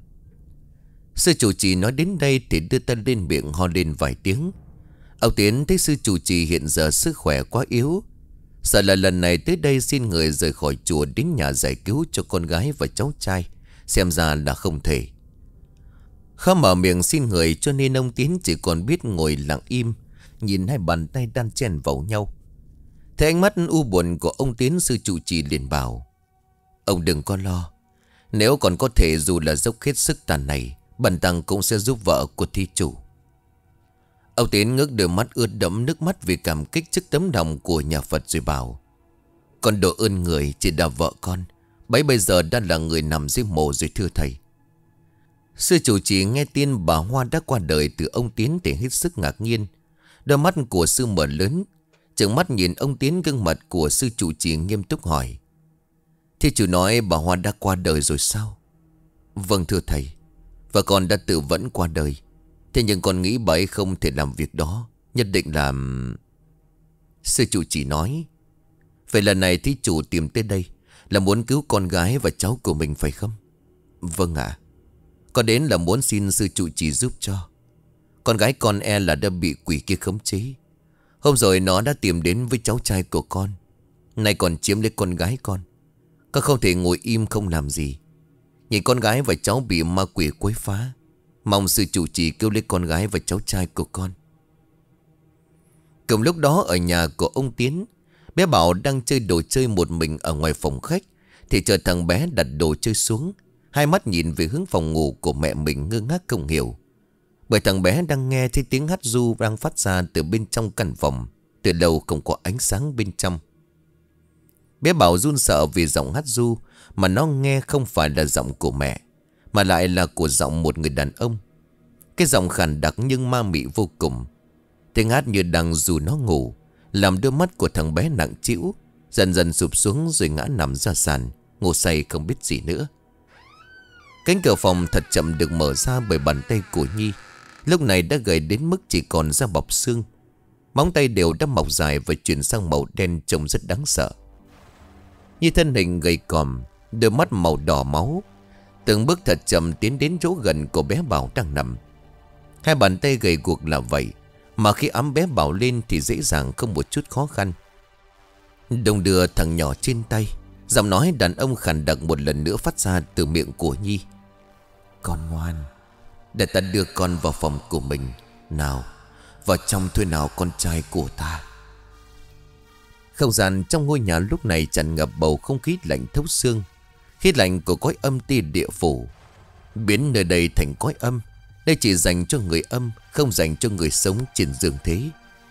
Sư chủ trì nói đến đây thì đưa tay lên miệng ho lên vài tiếng. Ông Tiến thấy sư chủ trì hiện giờ sức khỏe quá yếu, sợ là lần này tới đây xin người rời khỏi chùa đến nhà giải cứu cho con gái và cháu trai, xem ra là không thể. Không mở miệng xin người, cho nên ông Tiến chỉ còn biết ngồi lặng im, nhìn hai bàn tay đan chen vào nhau. Thấy ánh mắt u buồn của ông Tiến, sư chủ trì liền bảo: ông đừng có lo. Nếu còn có thể, dù là dốc hết sức tàn này, bần tăng cũng sẽ giúp vợ của thi chủ. Ông Tiến ngước đôi mắt ướt đẫm nước mắt vì cảm kích trước tấm lòng của nhà Phật rồi bảo: con độ ơn người chỉ là vợ con, bấy bây giờ đã là người nằm dưới mồ rồi thưa thầy. Sư chủ trì nghe tin bà Hoa đã qua đời từ ông Tiến thì hết sức ngạc nhiên. Đôi mắt của sư mở lớn, trợn mắt nhìn ông Tiến. Gương mặt của sư chủ trì nghiêm túc hỏi: thì chủ nói bà Hoa đã qua đời rồi sao? Vâng thưa thầy, và con đã tự vẫn qua đời. Thế nhưng con nghĩ bà ấy không thể làm việc đó, nhất định là... Sư chủ trì nói: vậy lần này thí chủ tìm tới đây là muốn cứu con gái và cháu của mình phải không? Vâng ạ. Con đến là muốn xin sư chủ trì giúp cho. Con gái con e là đã bị quỷ kia khống chế. Hôm rồi nó đã tìm đến với cháu trai của con, nay còn chiếm lấy con gái con. Con không thể ngồi im không làm gì, nhìn con gái và cháu bị ma quỷ quấy phá. Mong sư chủ trì cứu lấy con gái và cháu trai của con. Cùng lúc đó ở nhà của ông Tiến, bé Bảo đang chơi đồ chơi một mình ở ngoài phòng khách, thì chợt thằng bé đặt đồ chơi xuống, hai mắt nhìn về hướng phòng ngủ của mẹ mình ngơ ngác không hiểu. Bởi thằng bé đang nghe thấy tiếng hát ru đang phát ra từ bên trong căn phòng, từ lâu không có ánh sáng bên trong. Bé Bảo run sợ vì giọng hát ru mà nó nghe không phải là giọng của mẹ, mà lại là của giọng một người đàn ông. Cái giọng khàn đặc nhưng ma mị vô cùng. Tiếng hát như đang dù nó ngủ, làm đôi mắt của thằng bé nặng trĩu, dần dần sụp xuống rồi ngã nằm ra sàn, ngủ say không biết gì nữa. Cánh cửa phòng thật chậm được mở ra bởi bàn tay của Nhi. Lúc này đã gầy đến mức chỉ còn da bọc xương. Móng tay đều đã mọc dài và chuyển sang màu đen, trông rất đáng sợ. Nhi thân hình gầy còm, đôi mắt màu đỏ máu, từng bước thật chậm tiến đến chỗ gần của bé Bảo đang nằm. Hai bàn tay gầy guộc là vậy, mà khi ấm bé Bảo lên thì dễ dàng không một chút khó khăn. Đồng đưa thằng nhỏ trên tay, giọng nói đàn ông khàn đặc một lần nữa phát ra từ miệng của Nhi: con ngoan, để ta đưa con vào phòng của mình. Nào, vào trong thôi nào con trai của ta. Không gian trong ngôi nhà lúc này tràn ngập bầu không khí lạnh thấu xương, khí lạnh của cõi âm ti địa phủ, biến nơi đây thành cõi âm. Đây chỉ dành cho người âm, không dành cho người sống trên dương thế.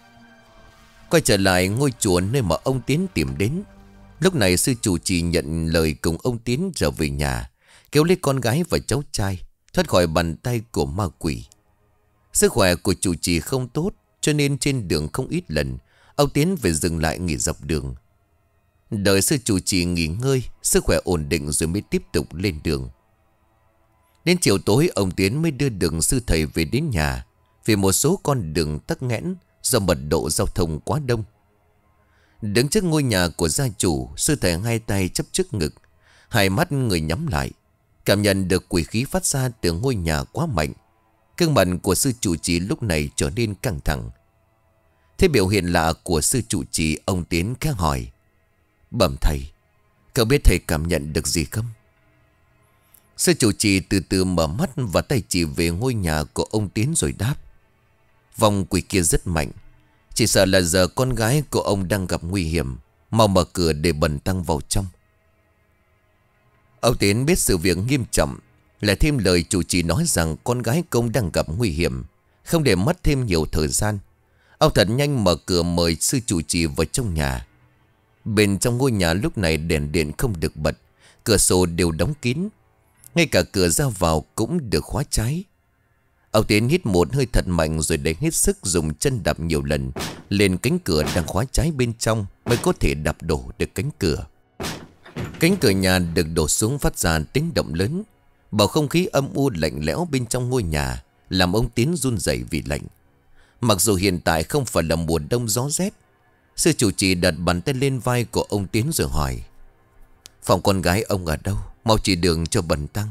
Quay trở lại ngôi chùa nơi mà ông Tiến tìm đến. Lúc này sư chủ trì nhận lời cùng ông Tiến trở về nhà, kéo lấy con gái và cháu trai thoát khỏi bàn tay của ma quỷ. Sức khỏe của chủ trì không tốt, cho nên trên đường không ít lần ông Tiến phải dừng lại nghỉ dọc đường. Đợi sư chủ trì nghỉ ngơi, sức khỏe ổn định rồi mới tiếp tục lên đường. Đến chiều tối ông Tiến mới đưa đường sư thầy về đến nhà, vì một số con đường tắc nghẽn do mật độ giao thông quá đông. Đứng trước ngôi nhà của gia chủ, sư thầy hai tay chắp trước ngực, hai mắt người nhắm lại, cảm nhận được quỷ khí phát ra từ ngôi nhà quá mạnh. Gương mặt của sư chủ trì lúc này trở nên căng thẳng. Thế biểu hiện lạ của sư chủ trì, ông Tiến khẽ hỏi: bẩm thầy, cậu biết thầy cảm nhận được gì không? Sư chủ trì từ từ mở mắt và tay chỉ về ngôi nhà của ông Tiến rồi đáp: vong quỷ kia rất mạnh, chỉ sợ là giờ con gái của ông đang gặp nguy hiểm, mau mở cửa để bần tăng vào trong. Ông Tiến biết sự việc nghiêm trọng, lại thêm lời chủ trì nói rằng con gái công đang gặp nguy hiểm, không để mất thêm nhiều thời gian. Ông thật nhanh mở cửa mời sư chủ trì vào trong nhà. Bên trong ngôi nhà lúc này đèn điện không được bật, cửa sổ đều đóng kín, ngay cả cửa ra vào cũng được khóa trái. Ông Tiến hít một hơi thật mạnh rồi để hết sức dùng chân đạp nhiều lần lên cánh cửa đang khóa trái bên trong mới có thể đạp đổ được cánh cửa. Cánh cửa nhà được đổ xuống phát ra tiếng động lớn. Bầu không khí âm u lạnh lẽo bên trong ngôi nhà làm ông Tiến run rẩy vì lạnh. Mặc dù hiện tại không phải là mùa đông gió rét. Sư chủ trì đặt bàn tay lên vai của ông Tiến rồi hỏi: "Phòng con gái ông ở đâu? Mau chỉ đường cho bần tăng."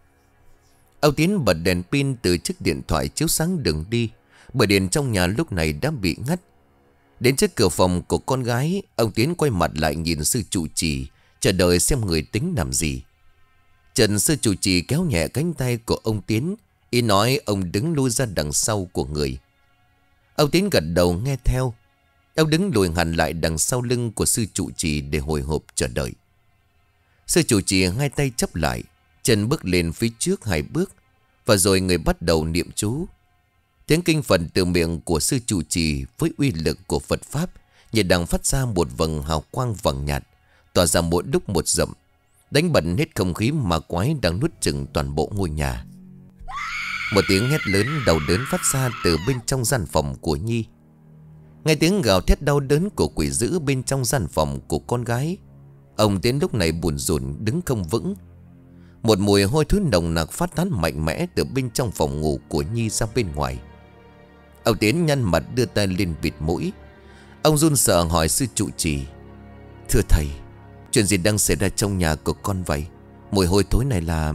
Ông Tiến bật đèn pin từ chiếc điện thoại chiếu sáng đường đi, bởi đèn trong nhà lúc này đã bị ngắt. Đến trước cửa phòng của con gái, ông Tiến quay mặt lại nhìn sư trụ trì, chờ đợi xem người tính làm gì. Trần sư trụ trì kéo nhẹ cánh tay của ông Tiến, ý nói ông đứng lui ra đằng sau của người. Ông Tiến gật đầu nghe theo. Ông đứng lùi hẳn lại đằng sau lưng của sư trụ trì để hồi hộp chờ đợi. Sư trụ trì hai tay chắp lại, chân bước lên phía trước hai bước, và rồi người bắt đầu niệm chú. Tiếng kinh Phật từ miệng của sư trụ trì với uy lực của Phật Pháp như đang phát ra một vầng hào quang vàng nhạt, tỏa ra một lúc một dặm, đánh bật hết không khí ma quái đang nuốt chửng toàn bộ ngôi nhà. Một tiếng hét lớn đau đớn phát ra từ bên trong gian phòng của Nhi. Nghe tiếng gào thét đau đớn của quỷ dữ bên trong gian phòng của con gái, ông Tiến lúc này buồn rùn đứng không vững. Một mùi hôi thối nồng nặc phát tán mạnh mẽ từ bên trong phòng ngủ của Nhi ra bên ngoài. Ông Tiến nhăn mặt đưa tay lên bịt mũi. Ông run sợ hỏi sư trụ trì: "Thưa thầy, chuyện gì đang xảy ra trong nhà của con vậy? Mùi hôi thối này là..."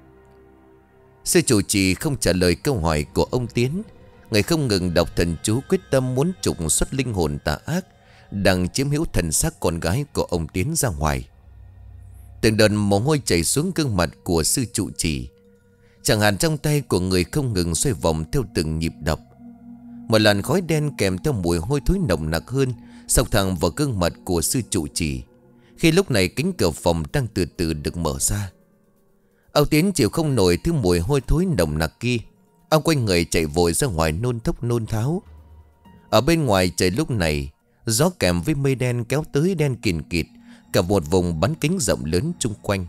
Sư trụ trì không trả lời câu hỏi của ông Tiến. Người không ngừng đọc thần chú quyết tâm muốn trục xuất linh hồn tà ác đang chiếm hữu thần xác con gái của ông Tiến ra ngoài. Từng đợt mồ hôi chảy xuống gương mặt của sư trụ trì. Chẳng hạn trong tay của người không ngừng xoay vòng theo từng nhịp đập. Một làn khói đen kèm theo mùi hôi thối nồng nặc hơn xộc thẳng vào gương mặt của sư trụ trì. Khi lúc này cánh cửa phòng đang từ từ được mở ra. Ông Tiến chịu không nổi thứ mùi hôi thối nồng nặc kia. Ông quay người chạy vội ra ngoài nôn thốc nôn tháo. Ở bên ngoài trời lúc này gió kèm với mây đen kéo tới đen kìn kịt cả một vùng bán kính rộng lớn chung quanh.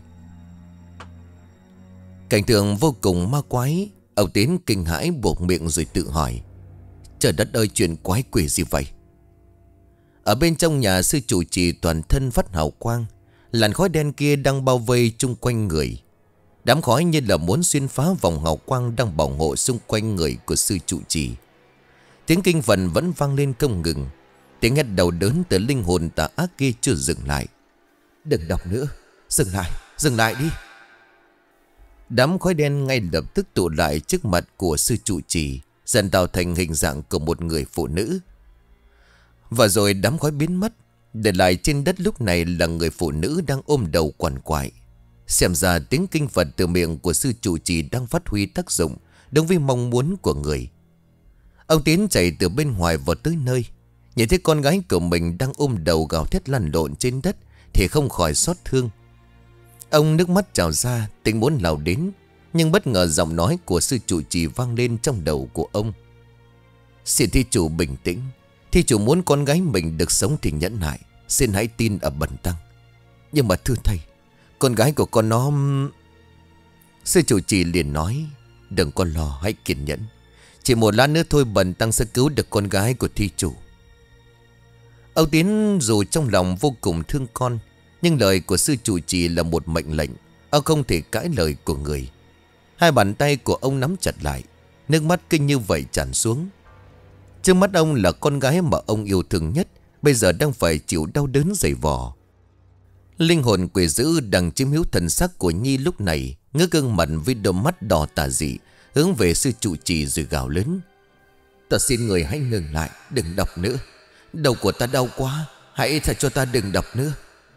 Cảnh tượng vô cùng ma quái. Ông Tiến kinh hãi buộc miệng rồi tự hỏi: "Trời đất ơi, chuyện quái quỷ gì vậy?" Ở bên trong nhà sư trụ trì toàn thân phát hào quang. Làn khói đen kia đang bao vây chung quanh người. Đám khói như là muốn xuyên phá vòng hào quang đang bảo hộ xung quanh người của sư trụ trì. Tiếng kinh Phật vẫn vang lên không ngừng. Tiếng hét đầu đớn từ linh hồn tà ác kia chưa dừng lại. "Đừng đọc nữa, dừng lại, dừng lại đi." Đám khói đen ngay lập tức tụ lại trước mặt của sư trụ trì, dần tạo thành hình dạng của một người phụ nữ. Và rồi đám khói biến mất, để lại trên đất lúc này là người phụ nữ đang ôm đầu quằn quại. Xem ra tiếng kinh Phật từ miệng của sư trụ trì đang phát huy tác dụng đúng với mong muốn của người. Ông Tiến chạy từ bên ngoài vào tới nơi, nhìn thấy con gái của mình đang ôm đầu gào thét lăn lộn trên đất thì không khỏi xót thương. Ông nước mắt trào ra, tính muốn lao đến, nhưng bất ngờ giọng nói của sư trụ trì vang lên trong đầu của ông: "Xin thi chủ bình tĩnh. Thi chủ muốn con gái mình được sống thì nhẫn nại. Xin hãy tin ở bần tăng. Nhưng mà thưa thầy, con gái của con nó..." Sư trụ trì liền nói: "Đừng có lo, hãy kiên nhẫn. Chỉ một lát nữa thôi bần tăng sẽ cứu được con gái của thi chủ." Ông Tiến dù trong lòng vô cùng thương con, nhưng lời của sư trụ trì là một mệnh lệnh. Ông không thể cãi lời của người. Hai bàn tay của ông nắm chặt lại, nước mắt kinh như vậy tràn xuống. Trước mắt ông là con gái mà ông yêu thương nhất, bây giờ đang phải chịu đau đớn dày vò. Linh hồn quỷ dữ đang chiếm hữu thần xác của Nhi lúc này ngước gương mặt với đôi mắt đỏ tà dị hướng về sư trụ trì rồi gào lớn: "Ta xin người hãy ngừng lại, đừng đọc nữa. Đầu của ta đau quá, hãy tha cho ta, đừng đọc nữa."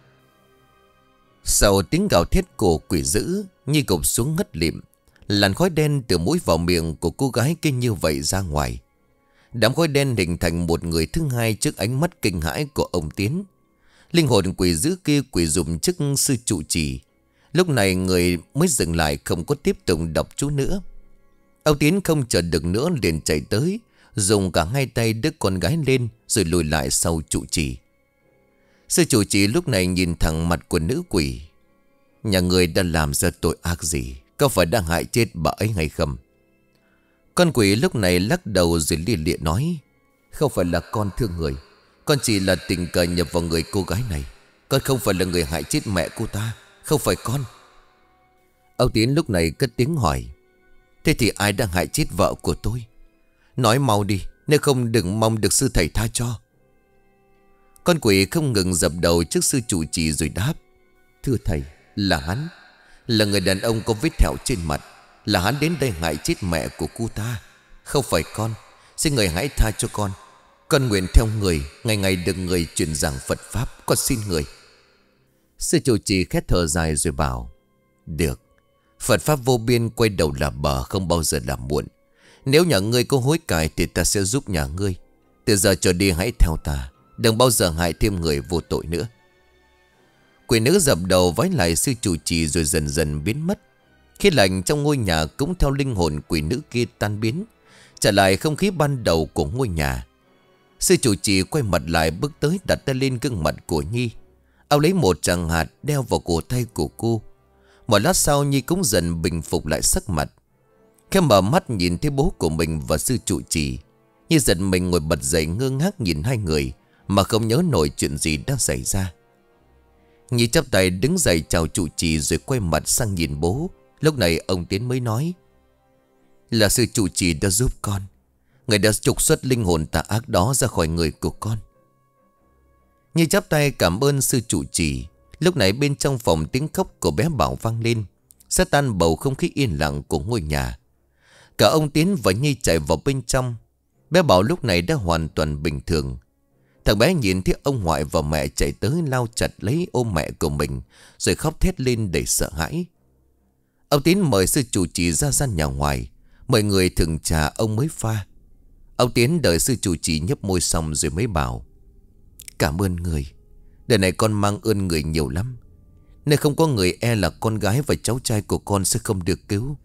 Sau tiếng gào thét của quỷ dữ, Nhi gục xuống ngất lịm. Làn khói đen từ mũi vào miệng của cô gái kia như vậy ra ngoài. Đám khói đen hình thành một người thứ hai trước ánh mắt kinh hãi của ông Tiến. Linh hồn quỷ dữ kia quỷ dùm trước sư trụ trì. Lúc này người mới dừng lại, không có tiếp tục đọc chú nữa. Ông Tiến không chờ được nữa liền chạy tới, dùng cả hai tay đỡ con gái lên rồi lùi lại sau trụ trì. Sư trụ trì lúc này nhìn thẳng mặt của nữ quỷ. "Nhà người đã làm ra tội ác gì? Có phải đang hại chết bà ấy hay không?" Con quỷ lúc này lắc đầu rồi lia lịa nói: Không phải là con thương người, con chỉ là tình cờ nhập vào người cô gái này. Con không phải là người hại chết mẹ cô ta. Không phải con. Ông Tiến lúc này cất tiếng hỏi: Thế thì ai đang hại chết vợ của tôi? Nói mau đi, nếu không đừng mong được sư thầy tha cho. Con quỷ không ngừng dập đầu trước sư trụ trì rồi đáp: Thưa thầy, là hắn. Là người đàn ông có vết thẹo trên mặt. Là hắn đến đây hại chết mẹ của cô ta. Không phải con. Xin người hãy tha cho con. Con nguyện theo người, ngày ngày được người truyền giảng Phật Pháp. Con xin người. Sư trụ trì khét thở dài rồi bảo: Được. Phật Pháp vô biên, quay đầu là bờ, không bao giờ là muộn. Nếu nhà ngươi có hối cải thì ta sẽ giúp nhà ngươi. Từ giờ trở đi hãy theo ta, đừng bao giờ hại thêm người vô tội nữa. Quỷ nữ dập đầu vái lại sư trụ trì rồi dần dần biến mất. Khí lạnh trong ngôi nhà cũng theo linh hồn quỷ nữ kia tan biến, trở lại không khí ban đầu của ngôi nhà. Sư trụ trì quay mặt lại bước tới, đặt tay lên gương mặt của Nhi. Ông lấy một tràng hạt đeo vào cổ tay của cô. Một lát sau Nhi cũng dần bình phục lại sắc mặt. Khi mở mắt nhìn thấy bố của mình và sư trụ trì, Nhi giật mình ngồi bật dậy, ngơ ngác nhìn hai người mà không nhớ nổi chuyện gì đã xảy ra. Nhi chắp tay đứng dậy chào trụ trì rồi quay mặt sang nhìn bố. Lúc này ông Tiến mới nói: Là sư trụ trì đã giúp con. Người đã trục xuất linh hồn tà ác đó ra khỏi người của con. Nhi chắp tay cảm ơn sư trụ trì. Lúc này bên trong phòng tiếng khóc của bé Bảo vang lên, xé tan bầu không khí yên lặng của ngôi nhà. Cả ông Tiến và Nhi chạy vào bên trong. Bé Bảo lúc này đã hoàn toàn bình thường. Thằng bé nhìn thấy ông ngoại và mẹ chạy tới, lao chặt lấy ôm mẹ của mình rồi khóc thét lên đầy sợ hãi. Ông Tiến mời sư trụ trì ra gian nhà ngoài, mời người thưởng trà ông mới pha. Ông Tiến đợi sư trụ trì nhấp môi xong rồi mới bảo: Cảm ơn người. Đời này con mang ơn người nhiều lắm. Nếu không có người e là con gái và cháu trai của con sẽ không được cứu.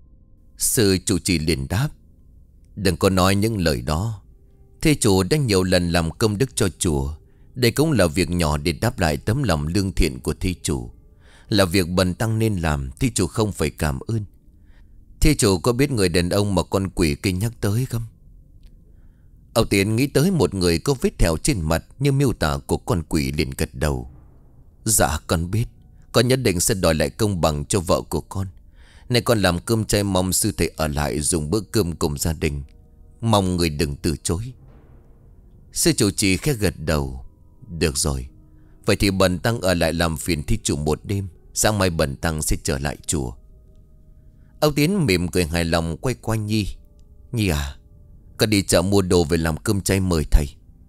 Sư trụ trì liền đáp: Đừng có nói những lời đó. Thầy chủ đã nhiều lần làm công đức cho chùa. Đây cũng là việc nhỏ để đáp lại tấm lòng lương thiện của thầy chủ. Là việc bần tăng nên làm, thầy chủ không phải cảm ơn. Thầy chủ có biết người đàn ông mà con quỷ kia nhắc tới không? Ông Tiến nghĩ tới một người có vết thẹo trên mặt như miêu tả của con quỷ, liền gật đầu: Dạ con biết. Con nhất định sẽ đòi lại công bằng cho vợ của con. Này con làm cơm chay, mong sư thầy ở lại dùng bữa cơm cùng gia đình. Mong người đừng từ chối. Sư trụ trì khẽ gật đầu: Được rồi. Vậy thì bần tăng ở lại làm phiền thí chủ một đêm. Sáng mai bần tăng sẽ trở lại chùa. Ông Tiến mỉm cười hài lòng quay qua Nhi: Nhi à, con đi chợ mua đồ về làm cơm chay mời thầy.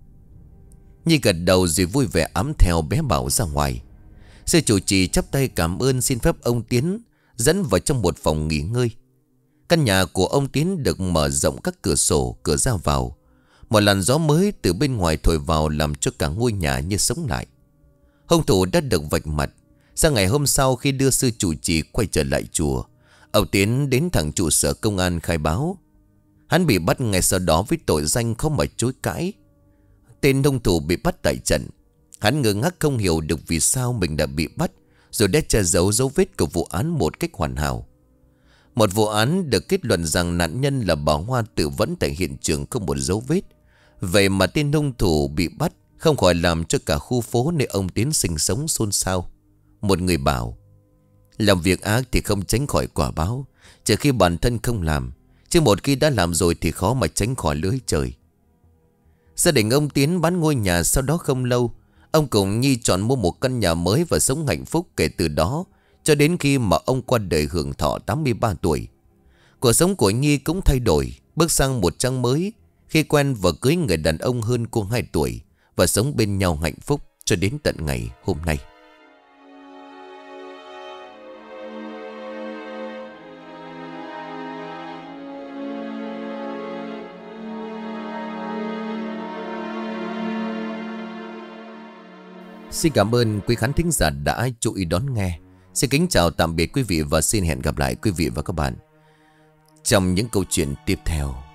Nhi gật đầu rồi vui vẻ ẵm theo bé Bảo ra ngoài. Sư trụ trì chắp tay cảm ơn, xin phép ông Tiến dẫn vào trong một phòng nghỉ ngơi. Căn nhà của ông Tiến được mở rộng các cửa sổ, cửa ra vào. Một làn gió mới từ bên ngoài thổi vào làm cho cả ngôi nhà như sống lại. Hung thủ đã được vạch mặt. Sang ngày hôm sau, khi đưa sư trụ trì quay trở lại chùa, ông Tiến đến thẳng trụ sở công an khai báo. Hắn bị bắt ngay sau đó với tội danh không mà chối cãi. Tên hung thủ bị bắt tại trận. Hắn ngơ ngác không hiểu được vì sao mình đã bị bắt, rồi đã che giấu dấu vết của vụ án một cách hoàn hảo. Một vụ án được kết luận rằng nạn nhân là bà Hoa tự vẫn tại hiện trường không một dấu vết. Vậy mà tên hung thủ bị bắt không khỏi làm cho cả khu phố nơi ông Tiến sinh sống xôn xao. Một người bảo: Làm việc ác thì không tránh khỏi quả báo, trừ khi bản thân không làm. Chứ một khi đã làm rồi thì khó mà tránh khỏi lưới trời. Gia đình ông Tiến bán ngôi nhà sau đó không lâu. Ông cùng Nhi chọn mua một căn nhà mới và sống hạnh phúc kể từ đó cho đến khi mà ông qua đời hưởng thọ tám mươi ba tuổi. Cuộc sống của Nhi cũng thay đổi, bước sang một trang mới khi quen và cưới người đàn ông hơn cô hai tuổi và sống bên nhau hạnh phúc cho đến tận ngày hôm nay. Xin cảm ơn quý khán thính giả đã chú ý đón nghe. Xin kính chào tạm biệt quý vị và xin hẹn gặp lại quý vị và các bạn trong những câu chuyện tiếp theo.